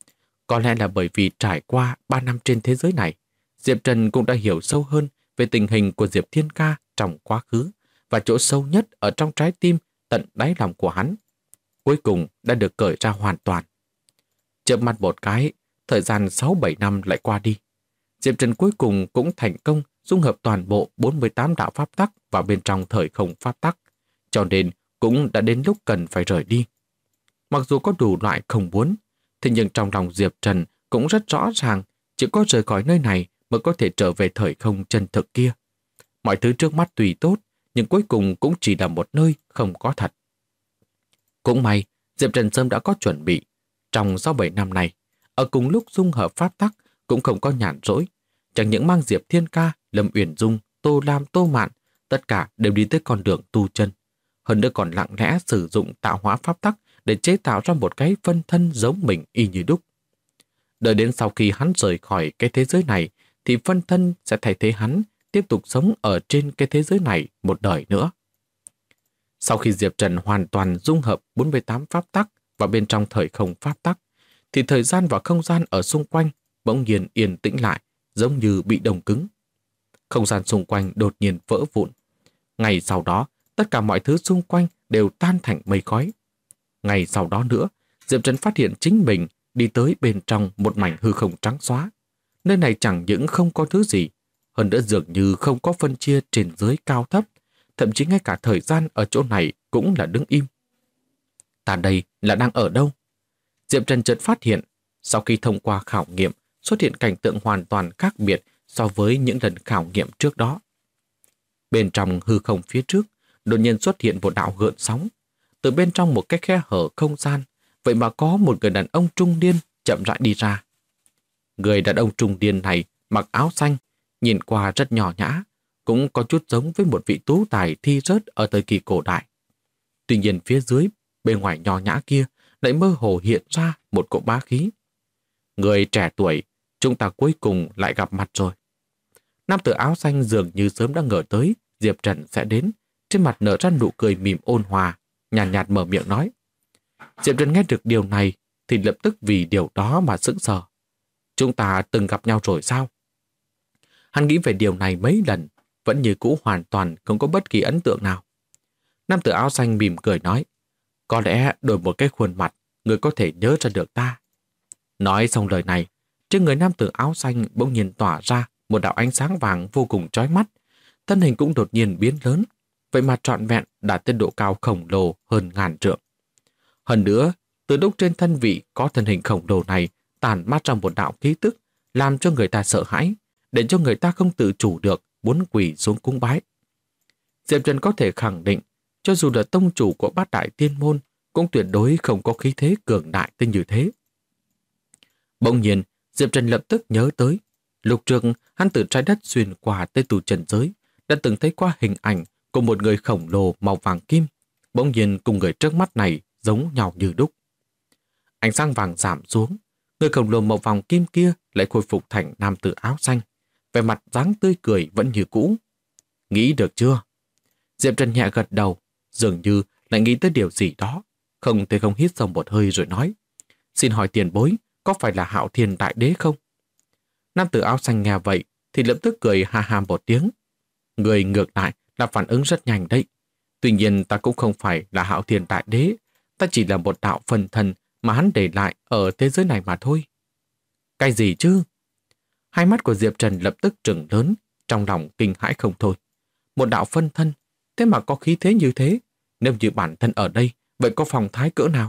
Có lẽ là bởi vì trải qua 3 năm trên thế giới này, Diệp Trần cũng đã hiểu sâu hơn về tình hình của Diệp Thiên Ca trong quá khứ và chỗ sâu nhất ở trong trái tim tận đáy lòng của hắn. Cuối cùng đã được cởi ra hoàn toàn. Chợp mắt một cái, thời gian 6-7 năm lại qua đi. Diệp Trần cuối cùng cũng thành công dung hợp toàn bộ 48 đạo pháp tắc vào bên trong thời không pháp tắc, cho nên cũng đã đến lúc cần phải rời đi. Mặc dù có đủ loại không muốn, thế nhưng trong lòng Diệp Trần cũng rất rõ ràng chỉ có rời khỏi nơi này mới có thể trở về thời không chân thực kia. Mọi thứ trước mắt tùy tốt, nhưng cuối cùng cũng chỉ là một nơi không có thật. Cũng may, Diệp Trần sớm đã có chuẩn bị. Trong 6-7 năm này, ở cùng lúc dung hợp pháp tắc cũng không có nhàn rỗi. Chẳng những mang Diệp Thiên Ca, Lâm Uyển Dung, Tô Lam, Tô Mạn, tất cả đều đi tới con đường tu chân. Hơn nữa còn lặng lẽ sử dụng tạo hóa pháp tắc để chế tạo ra một cái phân thân giống mình y như đúc. Đợi đến sau khi hắn rời khỏi cái thế giới này, thì phân thân sẽ thay thế hắn tiếp tục sống ở trên cái thế giới này một đời nữa. Sau khi Diệp Trần hoàn toàn dung hợp 48 pháp tắc vào bên trong thời không pháp tắc, thì thời gian và không gian ở xung quanh bỗng nhiên yên tĩnh lại, giống như bị đông cứng. Không gian xung quanh đột nhiên vỡ vụn. Ngày sau đó, tất cả mọi thứ xung quanh đều tan thành mây khói. Ngày sau đó nữa, Diệp Trần phát hiện chính mình đi tới bên trong một mảnh hư không trắng xóa. Nơi này chẳng những không có thứ gì, hơn nữa dường như không có phân chia trên dưới cao thấp, thậm chí ngay cả thời gian ở chỗ này cũng là đứng im. Ta đây là đang ở đâu? Diệp Trần chợt phát hiện, sau khi thông qua khảo nghiệm, xuất hiện cảnh tượng hoàn toàn khác biệt so với những lần khảo nghiệm trước đó. Bên trong hư không phía trước, đột nhiên xuất hiện một đạo gợn sóng. Từ bên trong một cái khe hở không gian, vậy mà có một người đàn ông trung niên chậm rãi đi ra. Người đàn ông trung niên này mặc áo xanh, nhìn qua rất nhỏ nhã, cũng có chút giống với một vị tú tài thi rớt ở thời kỳ cổ đại. Tuy nhiên phía dưới, bên ngoài nhỏ nhã kia, lại mơ hồ hiện ra một cỗ bá khí. Người trẻ tuổi, chúng ta cuối cùng lại gặp mặt rồi. Nam tử áo xanh dường như sớm đã ngờ tới Diệp Trần sẽ đến, trên mặt nở ra nụ cười mỉm ôn hòa, nhàn nhạt mở miệng nói. Diệp Trần nghe được điều này thì lập tức vì điều đó mà sững sờ. Chúng ta từng gặp nhau rồi sao? Hắn nghĩ về điều này mấy lần, vẫn như cũ hoàn toàn không có bất kỳ ấn tượng nào. Nam tử áo xanh mỉm cười nói, có lẽ đổi một cái khuôn mặt, người có thể nhớ ra được ta. Nói xong lời này, trên người nam tử áo xanh bỗng nhiên tỏa ra một đạo ánh sáng vàng vô cùng chói mắt. Thân hình cũng đột nhiên biến lớn, vậy mà trọn vẹn đạt tới độ cao khổng lồ hơn 1000 trượng. Hơn nữa, từ lúc trên thân vị có thân hình khổng lồ này tản mát ra một đạo khí tức, làm cho người ta sợ hãi, để cho người ta không tự chủ được muốn quỳ xuống cúng bái. Diệp Trần có thể khẳng định, cho dù là tông chủ của Bát Đại Tiên Môn, cũng tuyệt đối không có khí thế cường đại tới như thế. Bỗng nhiên, Diệp Trần lập tức nhớ tới, lúc trước hắn từ trái đất xuyên qua tới tu trần giới, đã từng thấy qua hình ảnh của một người khổng lồ màu vàng kim, bỗng nhiên cùng người trước mắt này giống nhau như đúc. Ánh sáng vàng giảm xuống, người khổng lồ màu vàng kim kia lại khôi phục thành nam tử áo xanh, vẻ mặt dáng tươi cười vẫn như cũ. Nghĩ được chưa? Diệp Trần nhẹ gật đầu, dường như lại nghĩ tới điều gì đó, không thể không hít sâu một hơi rồi nói, xin hỏi tiền bối, có phải là Hạo Thiên Đại Đế không? Nam tử áo xanh nghe vậy thì lập tức cười ha ha một tiếng. Người ngược lại là phản ứng rất nhanh đấy. Tuy nhiên ta cũng không phải là Hạo Thiên Đại Đế, ta chỉ là một đạo phân thân mà hắn để lại ở thế giới này mà thôi. Cái gì chứ? Hai mắt của Diệp Trần lập tức trừng lớn, trong lòng kinh hãi không thôi. Một đạo phân thân, thế mà có khí thế như thế, nếu như bản thân ở đây, vậy có phong thái cỡ nào?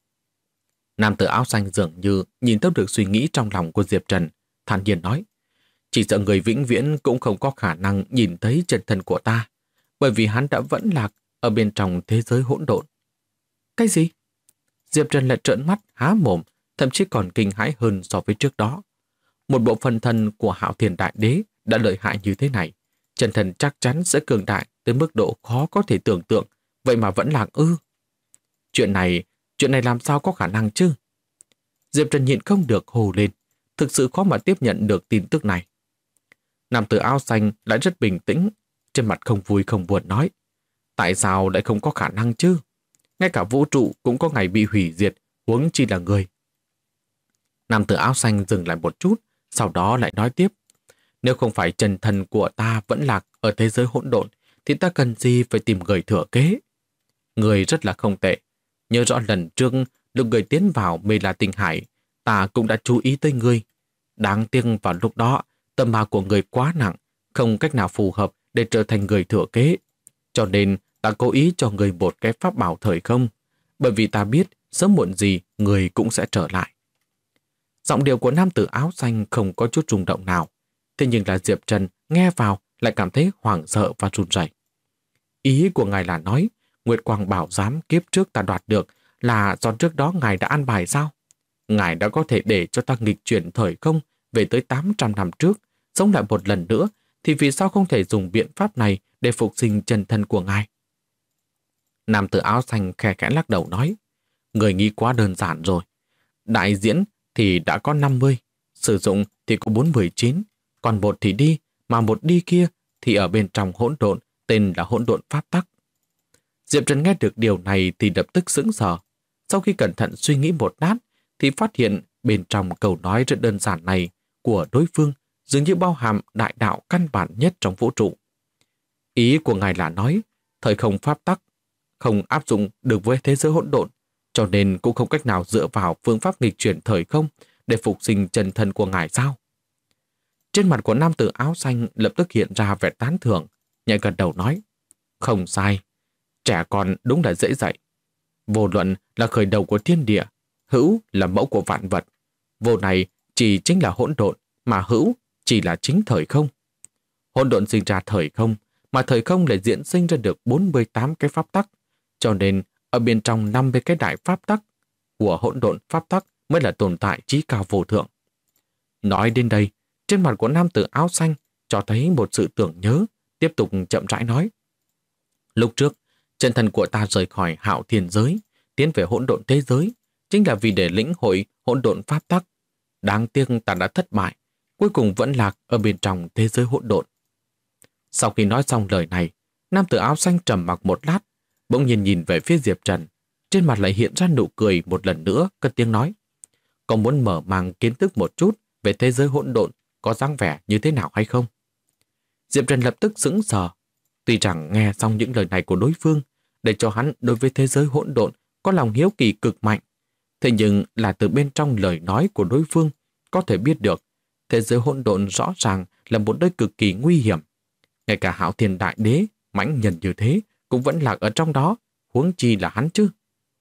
Nam tử áo xanh dường như nhìn thấu được suy nghĩ trong lòng của Diệp Trần, thản nhiên nói, chỉ sợ người vĩnh viễn cũng không có khả năng nhìn thấy chân thân của ta, bởi vì hắn đã vẫn lạc ở bên trong thế giới hỗn độn. Cái gì? Diệp Trần lại trợn mắt há mồm, thậm chí còn kinh hãi hơn so với trước đó. Một bộ phân thân của Hạo Thiên Đại Đế đã lợi hại như thế này, chân thân chắc chắn sẽ cường đại tới mức độ khó có thể tưởng tượng, vậy mà vẫn lạc ư? Chuyện này làm sao có khả năng chứ? Diệp Trần nhịn không được hô lên, thực sự khó mà tiếp nhận được tin tức này. Nam tử áo xanh lại rất bình tĩnh, trên mặt không vui không buồn nói, tại sao lại không có khả năng chứ? Ngay cả vũ trụ cũng có ngày bị hủy diệt, huống chi là người. Nam tử áo xanh dừng lại một chút, sau đó lại nói tiếp, nếu không phải chân thân của ta vẫn lạc ở thế giới hỗn độn, thì ta cần gì phải tìm người thừa kế? Người rất là không tệ. Nhớ rõ lần trước lúc người tiến vào Mê La Tinh Hải, ta cũng đã chú ý tới ngươi. Đáng tiếc vào lúc đó, tâm ma của người quá nặng, không cách nào phù hợp để trở thành người thừa kế. Cho nên ta cố ý cho người một cái pháp bảo thời không, bởi vì ta biết sớm muộn gì người cũng sẽ trở lại. Giọng điệu của nam tử áo xanh không có chút rung động nào, thế nhưng là Diệp Trần nghe vào lại cảm thấy hoảng sợ và run rẩy. Ý của ngài là nói, Nguyệt Quang Bảo Giám kiếp trước ta đoạt được là do trước đó ngài đã an bài sao? Ngài đã có thể để cho ta nghịch chuyển thời không về tới 800 năm trước, sống lại một lần nữa, thì vì sao không thể dùng biện pháp này để phục sinh chân thân của ngài? Nam tử áo xanh khẽ khẽ lắc đầu nói, người nghĩ quá đơn giản rồi. Đại diễn thì đã có 50, sử dụng thì có 419, còn một thì đi, mà một đi kia thì ở bên trong hỗn độn, tên là hỗn độn pháp tắc. Diệp Trần nghe được điều này thì lập tức sững sờ. Sau khi cẩn thận suy nghĩ một lát, thì phát hiện bên trong câu nói rất đơn giản này của đối phương dường như bao hàm đại đạo căn bản nhất trong vũ trụ. Ý của ngài là nói, thời không pháp tắc không áp dụng được với thế giới hỗn độn, cho nên cũng không cách nào dựa vào phương pháp nghịch chuyển thời không để phục sinh chân thân của ngài sao? Trên mặt của nam tử áo xanh lập tức hiện ra vẻ tán thưởng, nhẹ gật đầu nói, không sai, trẻ con đúng là dễ dạy. Vô luận là khởi đầu của thiên địa, hữu là mẫu của vạn vật. Vô này chỉ chính là hỗn độn, mà hữu chỉ là chính thời không. Hỗn độn sinh ra thời không, mà thời không lại diễn sinh ra được 48 cái pháp tắc. Cho nên, ở bên trong 50 cái đại pháp tắc của hỗn độn pháp tắc mới là tồn tại chí cao vô thượng. Nói đến đây, trên mặt của nam tử áo xanh cho thấy một sự tưởng nhớ, tiếp tục chậm rãi nói. Lúc trước, chân thần của ta rời khỏi hạo thiên giới, tiến về hỗn độn thế giới, chính là vì để lĩnh hội hỗn độn pháp tắc. Đáng tiếc ta đã thất bại, cuối cùng vẫn lạc ở bên trong thế giới hỗn độn. Sau khi nói xong lời này, nam tử áo xanh trầm mặc một lát, bỗng nhiên nhìn về phía Diệp Trần, trên mặt lại hiện ra nụ cười một lần nữa, cất tiếng nói. Có muốn mở mang kiến thức một chút về thế giới hỗn độn có dáng vẻ như thế nào hay không? Diệp Trần lập tức sững sờ. Tuy rằng nghe xong những lời này của đối phương, để cho hắn đối với thế giới hỗn độn có lòng hiếu kỳ cực mạnh, thế nhưng là từ bên trong lời nói của đối phương có thể biết được thế giới hỗn độn rõ ràng là một nơi cực kỳ nguy hiểm. Ngay cả Hạo Thiên Đại Đế mãnh nhân như thế cũng vẫn lạc ở trong đó, huống chi là hắn chứ.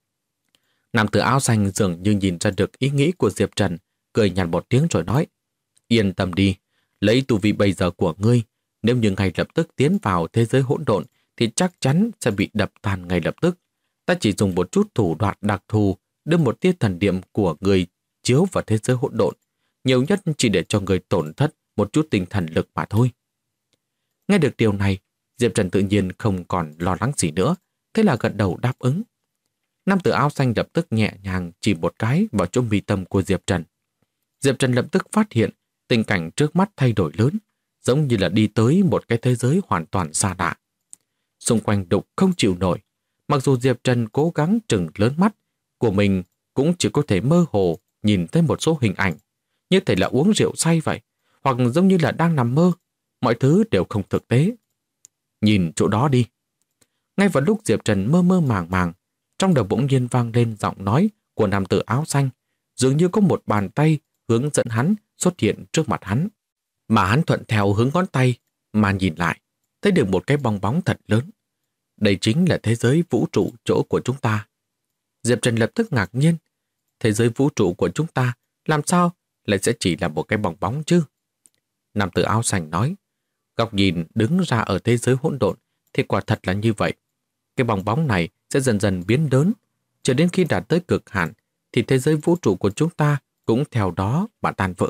Nam tử áo xanh dường như nhìn ra được ý nghĩ của Diệp Trần, cười nhạt một tiếng rồi nói. Yên tâm đi, lấy tu vi bây giờ của ngươi, nếu như ngay lập tức tiến vào thế giới hỗn độn thì chắc chắn sẽ bị đập tan ngay lập tức. Ta chỉ dùng một chút thủ đoạn đặc thù đưa một tia thần niệm của người chiếu vào thế giới hỗn độn, nhiều nhất chỉ để cho người tổn thất một chút tinh thần lực mà thôi. Nghe được điều này, Diệp Trần tự nhiên không còn lo lắng gì nữa, thế là gật đầu đáp ứng. Nam tử áo xanh lập tức nhẹ nhàng chỉ một cái vào chỗ mi tâm của Diệp Trần. Diệp Trần lập tức phát hiện tình cảnh trước mắt thay đổi lớn, giống như là đi tới một cái thế giới hoàn toàn xa lạ. Xung quanh đục không chịu nổi, mặc dù Diệp Trần cố gắng trừng lớn mắt của mình cũng chỉ có thể mơ hồ nhìn thấy một số hình ảnh, như thể là uống rượu say vậy, hoặc giống như là đang nằm mơ, mọi thứ đều không thực tế. Nhìn chỗ đó đi. Ngay vào lúc Diệp Trần mơ mơ màng màng, trong đầu bỗng nhiên vang lên giọng nói của nam tử áo xanh, dường như có một bàn tay hướng dẫn hắn xuất hiện trước mặt hắn. Mà hắn thuận theo hướng ngón tay mà nhìn lại, thấy được một cái bong bóng thật lớn. Đây chính là thế giới vũ trụ chỗ của chúng ta. Diệp Trần lập tức ngạc nhiên. Thế giới vũ trụ của chúng ta làm sao lại sẽ chỉ là một cái bong bóng chứ? Nam tử áo xanh nói, góc nhìn đứng ra ở thế giới hỗn độn thì quả thật là như vậy. Cái bong bóng này sẽ dần dần biến lớn, cho đến khi đạt tới cực hạn thì thế giới vũ trụ của chúng ta cũng theo đó mà tan vỡ.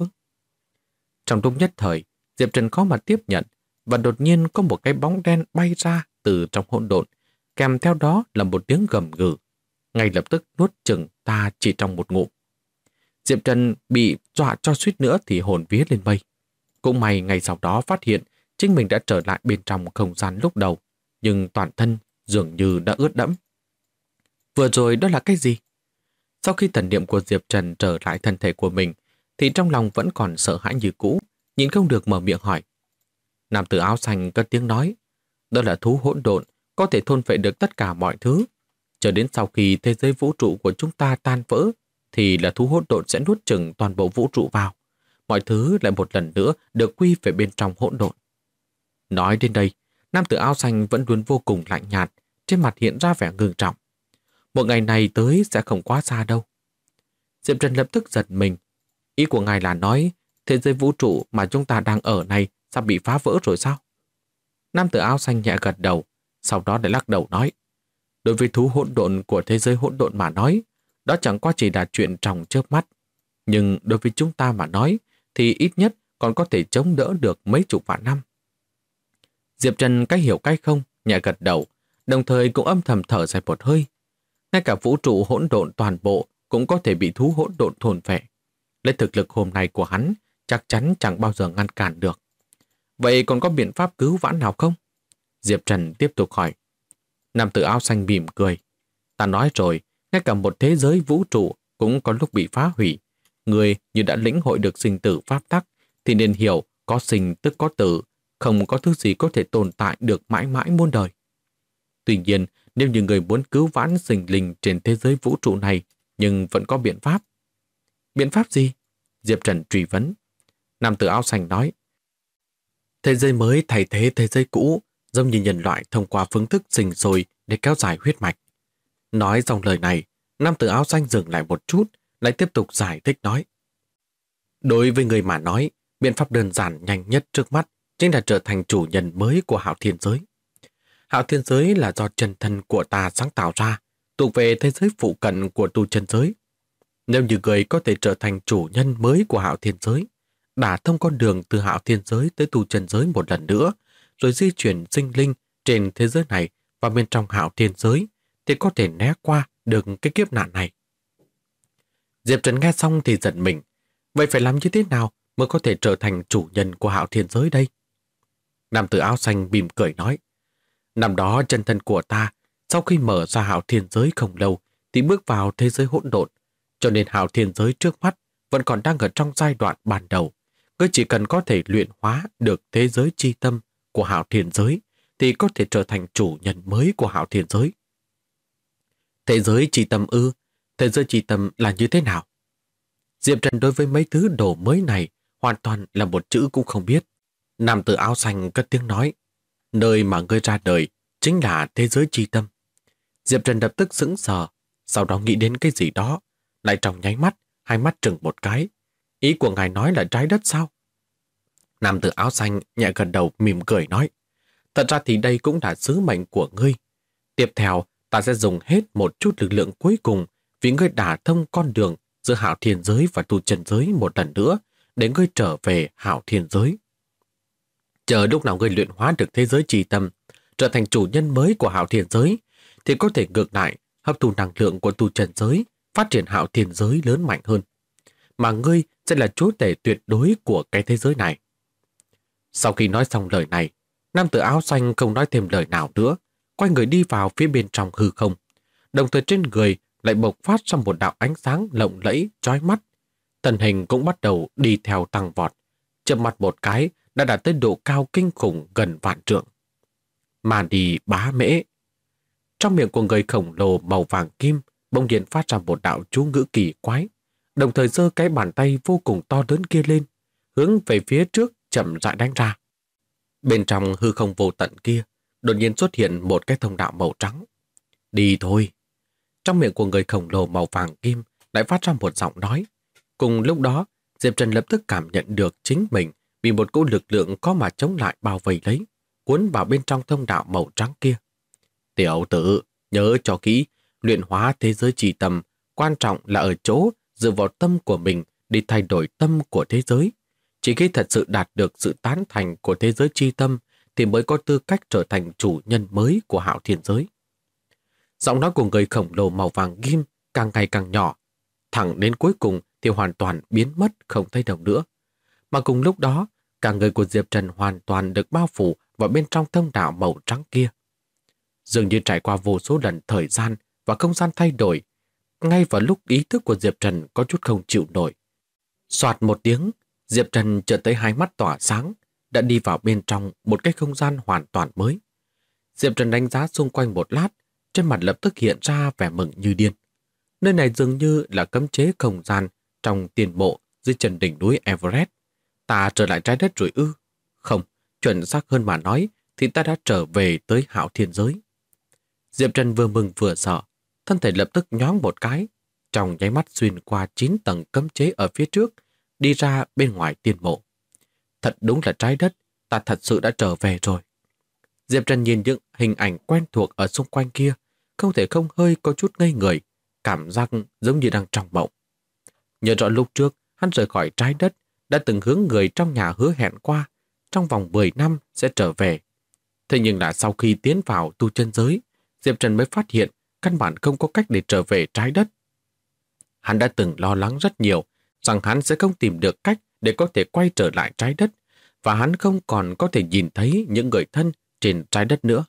Trong lúc nhất thời, Diệp Trần khó mà tiếp nhận, và đột nhiên có một cái bóng đen bay ra từ trong hỗn độn, kèm theo đó là một tiếng gầm gừ. Ngay lập tức nuốt chửng ta chỉ trong một ngụm. Diệp Trần bị dọa cho suýt nữa thì hồn vía lên mây. Cũng may ngày sau đó phát hiện chính mình đã trở lại bên trong không gian lúc đầu, nhưng toàn thân dường như đã ướt đẫm. Vừa rồi đó là cái gì? Sau khi thần niệm của Diệp Trần trở lại thân thể của mình, thì trong lòng vẫn còn sợ hãi như cũ, nhìn không được mở miệng hỏi. Nam tử áo xanh cất tiếng nói, đó là thú hỗn độn, có thể thôn phệ được tất cả mọi thứ. Cho đến sau khi thế giới vũ trụ của chúng ta tan vỡ, thì là thú hỗn độn sẽ nuốt chửng toàn bộ vũ trụ vào. Mọi thứ lại một lần nữa được quy về bên trong hỗn độn. Nói đến đây, nam tử áo xanh vẫn luôn vô cùng lạnh nhạt, trên mặt hiện ra vẻ ngưng trọng. Một ngày này tới sẽ không quá xa đâu. Diệp Trần lập tức giật mình. Ý của ngài là nói thế giới vũ trụ mà chúng ta đang ở này sắp bị phá vỡ rồi sao? Nam tử áo xanh nhẹ gật đầu, sau đó lại lắc đầu nói, đối với thú hỗn độn của thế giới hỗn độn mà nói, đó chẳng qua chỉ là chuyện trong chớp mắt. Nhưng đối với chúng ta mà nói, thì ít nhất còn có thể chống đỡ được mấy chục vạn năm. Diệp Trần cái hiểu cái không, nhẹ gật đầu, đồng thời cũng âm thầm thở dài một hơi. Ngay cả vũ trụ hỗn độn toàn bộ cũng có thể bị thú hỗn độn thôn phệ. Lấy thực lực hôm nay của hắn, chắc chắn chẳng bao giờ ngăn cản được. Vậy còn có biện pháp cứu vãn nào không? Diệp Trần tiếp tục hỏi. Nam tử áo xanh mỉm cười. Ta nói rồi, ngay cả một thế giới vũ trụ cũng có lúc bị phá hủy. Người như đã lĩnh hội được sinh tử pháp tắc, thì nên hiểu có sinh tức có tử, không có thứ gì có thể tồn tại được mãi mãi muôn đời. Tuy nhiên, nếu như người muốn cứu vãn sinh linh trên thế giới vũ trụ này, nhưng vẫn có biện pháp. Biện pháp gì? Diệp Trần truy vấn. Nam tử áo xanh nói, thế giới mới thay thế thế giới cũ, giống như nhân loại thông qua phương thức sinh sôi để kéo dài huyết mạch. Nói xong lời này, nam tử áo xanh dừng lại một chút, lại tiếp tục giải thích nói. Đối với người mà nói, biện pháp đơn giản nhanh nhất trước mắt chính là trở thành chủ nhân mới của Hạo Thiên Giới. Hạo Thiên Giới là do chân thân của ta sáng tạo ra, thuộc về thế giới phụ cận của tu chân giới. Nếu như người có thể trở thành chủ nhân mới của Hạo Thiên Giới, đả thông con đường từ Hạo Thiên Giới tới tu chân giới một lần nữa, rồi di chuyển sinh linh trên thế giới này và bên trong Hạo Thiên Giới, thì có thể né qua được cái kiếp nạn này. Diệp Trần nghe xong thì giận mình. Vậy phải làm như thế nào mới có thể trở thành chủ nhân của Hạo Thiên Giới đây? Nam tử áo xanh mỉm cười nói, năm đó chân thân của ta, sau khi mở ra Hạo Thiên Giới không lâu, thì bước vào thế giới hỗn độn, cho nên Hạo Thiên Giới trước mắt vẫn còn đang ở trong giai đoạn ban đầu. Ngươi chỉ cần có thể luyện hóa được thế giới chi tâm của Hạo Thiên Giới, thì có thể trở thành chủ nhân mới của Hạo Thiên Giới. Thế giới chi tâm ư? Thế giới chi tâm là như thế nào? Diệp Trần đối với mấy thứ đồ mới này hoàn toàn là một chữ cũng không biết. Nam tử áo xanh cất tiếng nói, nơi mà ngươi ra đời chính là thế giới chi tâm. Diệp Trần lập tức sững sờ, sau đó nghĩ đến cái gì đó, lại trong nháy mắt, hai mắt trừng một cái. Ý của ngài nói là trái đất sao? Nam tử áo xanh nhẹ gật đầu mỉm cười nói, thật ra thì đây cũng là sứ mệnh của ngươi. Tiếp theo, ta sẽ dùng hết một chút lực lượng cuối cùng vì ngươi đả thông con đường giữa Hạo Thiên Giới và tu chân giới một lần nữa để ngươi trở về Hạo Thiên Giới. Chờ lúc nào ngươi luyện hóa được thế giới chi tâm, trở thành chủ nhân mới của Hạo Thiên Giới, thì có thể ngược lại hấp thụ năng lượng của tu chân giới, phát triển Hạo Thiên Giới lớn mạnh hơn. Mà ngươi sẽ là chúa tể tuyệt đối của cái thế giới này. Sau khi nói xong lời này, nam tử áo xanh không nói thêm lời nào nữa, quay người đi vào phía bên trong hư không. Đồng thời trên người lại bộc phát ra một đạo ánh sáng lộng lẫy, chói mắt. Thân hình cũng bắt đầu đi theo tăng vọt. Chợp mặt một cái đã đạt tới độ cao kinh khủng gần vạn trượng. Mà đi bá mễ. Trong miệng của người khổng lồ màu vàng kim bỗng nhiên phát ra một đạo chú ngữ kỳ quái, đồng thời giơ cái bàn tay vô cùng to lớn kia lên, hướng về phía trước chậm rãi đánh ra. Bên trong hư không vô tận kia, đột nhiên xuất hiện một cái thông đạo màu trắng. Đi thôi. Trong miệng của người khổng lồ màu vàng kim lại phát ra một giọng nói. Cùng lúc đó, Diệp Trần lập tức cảm nhận được chính mình bị một cỗ lực lượng có mà chống lại bao vây lấy, cuốn vào bên trong thông đạo màu trắng kia. Tiểu tử, nhớ cho kỹ, luyện hóa thế giới chi tâm, quan trọng là ở chỗ dựa vào tâm của mình để thay đổi tâm của thế giới. Chỉ khi thật sự đạt được sự tán thành của thế giới chi tâm thì mới có tư cách trở thành chủ nhân mới của Hạo Thiên Giới. Giọng nói của người khổng lồ màu vàng kim càng ngày càng nhỏ, thẳng đến cuối cùng thì hoàn toàn biến mất không thấy đâu nữa. Mà cùng lúc đó, cả người của Diệp Trần hoàn toàn được bao phủ vào bên trong thông đạo màu trắng kia. Dường như trải qua vô số lần thời gian và không gian thay đổi, ngay vào lúc ý thức của Diệp Trần có chút không chịu nổi. Soạt một tiếng, Diệp Trần chợt thấy hai mắt tỏa sáng, đã đi vào bên trong một cái không gian hoàn toàn mới. Diệp Trần đánh giá xung quanh một lát, trên mặt lập tức hiện ra vẻ mừng như điên. Nơi này dường như là cấm chế không gian trong tiền mộ dưới chân đỉnh núi Everest. Ta trở lại trái đất rồi ư? Không, chuẩn xác hơn mà nói thì ta đã trở về tới Hạo Thiên Giới. Diệp Trần vừa mừng vừa sợ, thân thể lập tức nhoáng một cái, trong nháy mắt xuyên qua 9 tầng cấm chế ở phía trước, đi ra bên ngoài tiên mộ. Thật đúng là trái đất, ta thật sự đã trở về rồi. Diệp Trần nhìn những hình ảnh quen thuộc ở xung quanh kia, không thể không hơi có chút ngây người, cảm giác giống như đang trong mộng. Nhớ rõ lúc trước, hắn rời khỏi trái đất, đã từng hướng người trong nhà hứa hẹn qua, trong vòng 10 năm sẽ trở về. Thế nhưng là sau khi tiến vào tu chân giới, Diệp Trần mới phát hiện căn bản không có cách để trở về trái đất. Hắn đã từng lo lắng rất nhiều rằng hắn sẽ không tìm được cách để có thể quay trở lại trái đất, và hắn không còn có thể nhìn thấy những người thân trên trái đất nữa.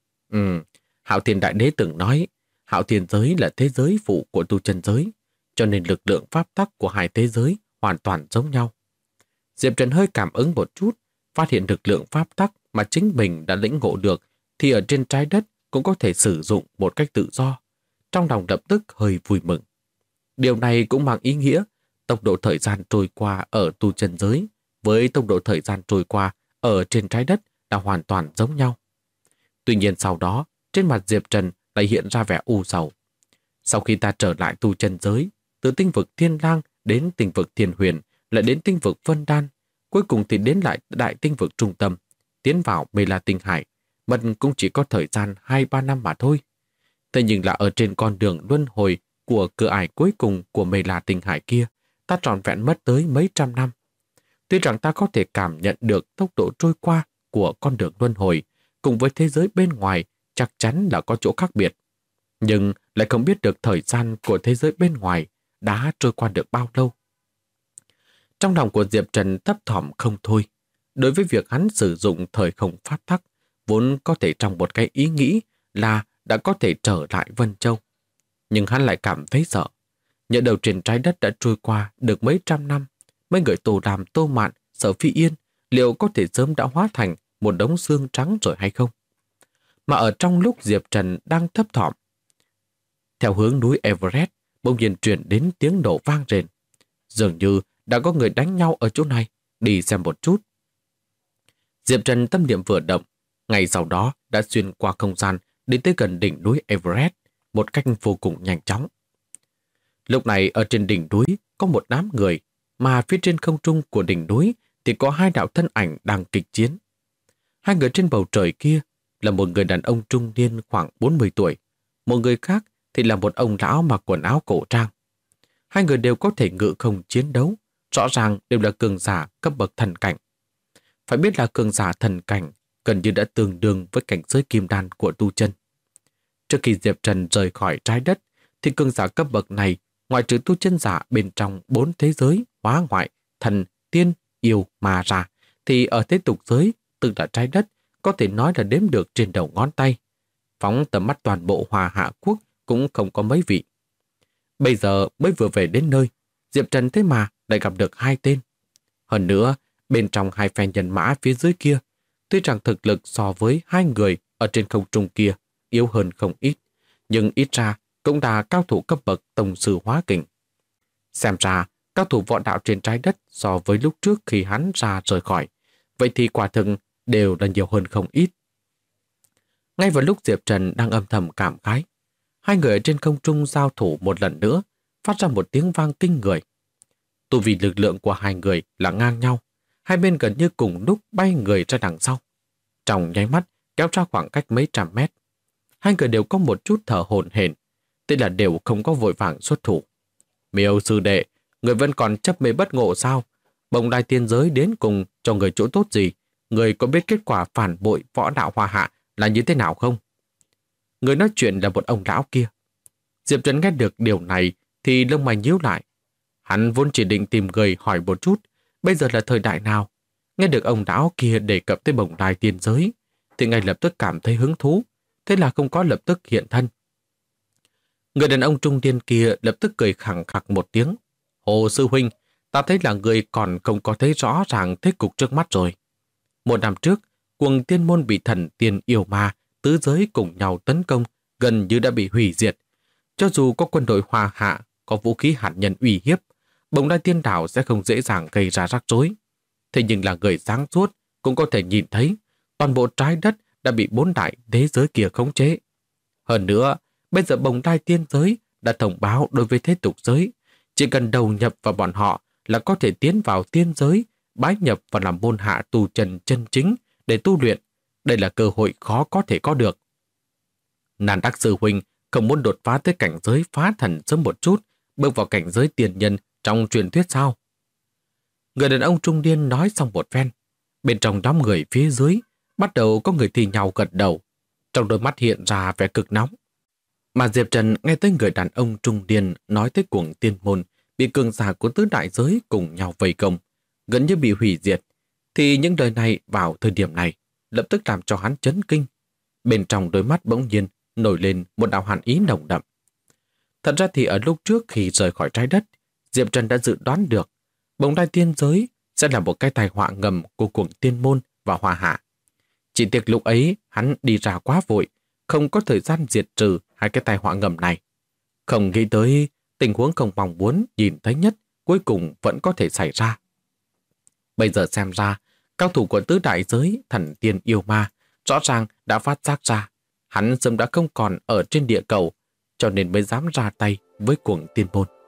Hạo Thiên Đại Đế từng nói, Hạo Thiên Giới là thế giới phụ của tu chân giới, cho nên lực lượng pháp tắc của hai thế giới hoàn toàn giống nhau. Diệp Trần hơi cảm ứng một chút, phát hiện lực lượng pháp tắc mà chính mình đã lĩnh ngộ được thì ở trên trái đất cũng có thể sử dụng một cách tự do. Trong lòng lập tức hơi vui mừng. Điều này cũng mang ý nghĩa tốc độ thời gian trôi qua ở tu chân giới với tốc độ thời gian trôi qua ở trên trái đất là hoàn toàn giống nhau. Tuy nhiên sau đó, trên mặt Diệp Trần lại hiện ra vẻ u sầu. Sau khi ta trở lại tu chân giới, từ tinh vực Thiên Lang đến tinh vực Thiên Huyền, lại đến tinh vực Vân Đan, cuối cùng thì đến lại đại tinh vực trung tâm, tiến vào Mê La Tinh Hải, mất cũng chỉ có thời gian 2-3 năm mà thôi. Thế nhưng là ở trên con đường luân hồi của cửa ải cuối cùng của Mê La Tinh Hải kia, ta trọn vẹn mất tới mấy trăm năm. Tuy rằng ta có thể cảm nhận được tốc độ trôi qua của con đường luân hồi, cùng với thế giới bên ngoài chắc chắn là có chỗ khác biệt, nhưng lại không biết được thời gian của thế giới bên ngoài đã trôi qua được bao lâu. Trong lòng của Diệp Trần thấp thỏm không thôi. Đối với việc hắn sử dụng thời không pháp tắc, vốn có thể trong một cái ý nghĩ là đã có thể trở lại Vân Châu. Nhưng hắn lại cảm thấy sợ. Nhỡ đầu trên trái đất đã trôi qua được mấy trăm năm, mấy người Tô Đàm, Tô Mạn, Sở Phi Yên liệu có thể sớm đã hóa thành một đống xương trắng rồi hay không? Mà ở trong lúc Diệp Trần đang thấp thỏm, theo hướng núi Everest, bỗng nhiên truyền đến tiếng nổ vang rền. Dường như đã có người đánh nhau ở chỗ này, đi xem một chút. Diệp Trần tâm niệm vừa động, ngay sau đó đã xuyên qua không gian đến tới gần đỉnh núi Everest một cách vô cùng nhanh chóng. Lúc này ở trên đỉnh núi có một đám người, mà phía trên không trung của đỉnh núi thì có hai đạo thân ảnh đang kịch chiến. Hai người trên bầu trời kia là một người đàn ông trung niên khoảng 40 tuổi, một người khác thì là một ông lão mặc quần áo cổ trang. Hai người đều có thể ngự không chiến đấu, rõ ràng đều là cường giả cấp bậc thần cảnh. Phải biết là cường giả thần cảnh gần như đã tương đương với cảnh giới kim đan của tu chân. Trước khi Diệp Trần rời khỏi trái đất, thì cường giả cấp bậc này, ngoại trừ tu chân giả bên trong 4 thế giới, hóa ngoại, thần, tiên, yêu, ma ra, thì ở thế tục giới, tức là trái đất, có thể nói là đếm được trên đầu ngón tay. Phóng tầm mắt toàn bộ Hòa Hạ Quốc cũng không có mấy vị. Bây giờ mới vừa về đến nơi, Diệp Trần thế mà lại gặp được hai tên. Hơn nữa, bên trong hai phe nhân mã phía dưới kia, tuy rằng thực lực so với hai người ở trên không trung kia yếu hơn không ít, nhưng ít ra cũng là cao thủ cấp bậc tông sư hóa kình. Xem ra, cao thủ võ đạo trên trái đất so với lúc trước khi hắn ra rời khỏi, vậy thì quả thực đều là nhiều hơn không ít. Ngay vào lúc Diệp Trần đang âm thầm cảm khái, hai người ở trên không trung giao thủ một lần nữa, phát ra một tiếng vang kinh người. Tu vi lực lượng của hai người là ngang nhau, hai bên gần như cùng lúc bay người ra đằng sau. Trong nháy mắt kéo ra khoảng cách mấy trăm mét. Hai người đều có một chút thở hổn hển, tức là đều không có vội vàng xuất thủ. Miêu sư đệ, người vẫn còn chấp mê bất ngộ sao? Bồng đai tiên giới đến cùng cho người chỗ tốt gì? Người có biết kết quả phản bội võ đạo Hoa Hạ là như thế nào không? Người nói chuyện là một ông lão kia. Diệp Trần nghe được điều này thì lông mày nhíu lại. Hắn vốn chỉ định tìm người hỏi một chút, bây giờ là thời đại nào? Nghe được ông lão kia đề cập tới bồng đai tiên giới, thì ngay lập tức cảm thấy hứng thú, thế là không có lập tức hiện thân. Người đàn ông trung niên kia lập tức cười khẳng khặc một tiếng. Hồ sư huynh, ta thấy là người còn không có thấy rõ ràng thế cục trước mắt rồi. Một năm trước, quần tiên môn bị thần tiên yêu ma, tứ giới cùng nhau tấn công, gần như đã bị hủy diệt. Cho dù có quân đội Hoa Hạ, có vũ khí hạt nhân uy hiếp, bồng đai tiên đảo sẽ không dễ dàng gây ra rắc rối. Thế nhưng là người sáng suốt cũng có thể nhìn thấy toàn bộ trái đất đã bị 4 đại thế giới kia khống chế. Hơn nữa, bây giờ bồng đai tiên giới đã thông báo đối với thế tục giới, chỉ cần đầu nhập vào bọn họ là có thể tiến vào tiên giới, bái nhập và làm môn hạ tu chân chân chính để tu luyện. Đây là cơ hội khó có thể có được. Nàn Đắc sư huynh không muốn đột phá tới cảnh giới phá thần sớm một chút, bước vào cảnh giới tiền nhân trong truyền thuyết sao? Người đàn ông trung niên nói xong một phen. Bên trong đám người phía dưới, bắt đầu có người thì nhau gật đầu. Trong đôi mắt hiện ra vẻ cực nóng. Mà Diệp Trần nghe tới người đàn ông trung niên nói tới cuồng tiên môn bị cường giả của tứ đại giới cùng nhau vây công, gần như bị hủy diệt, thì những lời này vào thời điểm này lập tức làm cho hắn chấn kinh. Bên trong đôi mắt bỗng nhiên nổi lên một đạo hàn ý nồng đậm. Thật ra thì ở lúc trước khi rời khỏi trái đất, Diệp Trần đã dự đoán được bồng đai tiên giới sẽ là một cái tai họa ngầm của cuồng tiên môn và Hoa Hạ. Chỉ tiếc lúc ấy hắn đi ra quá vội, không có thời gian diệt trừ hai cái tai họa ngầm này. Không nghĩ tới tình huống không mong muốn nhìn thấy nhất cuối cùng vẫn có thể xảy ra. Bây giờ xem ra, cao thủ của tứ đại giới thần tiên yêu ma rõ ràng đã phát giác ra hắn sớm đã không còn ở trên địa cầu, cho nên mới dám ra tay với cuồng tiên môn.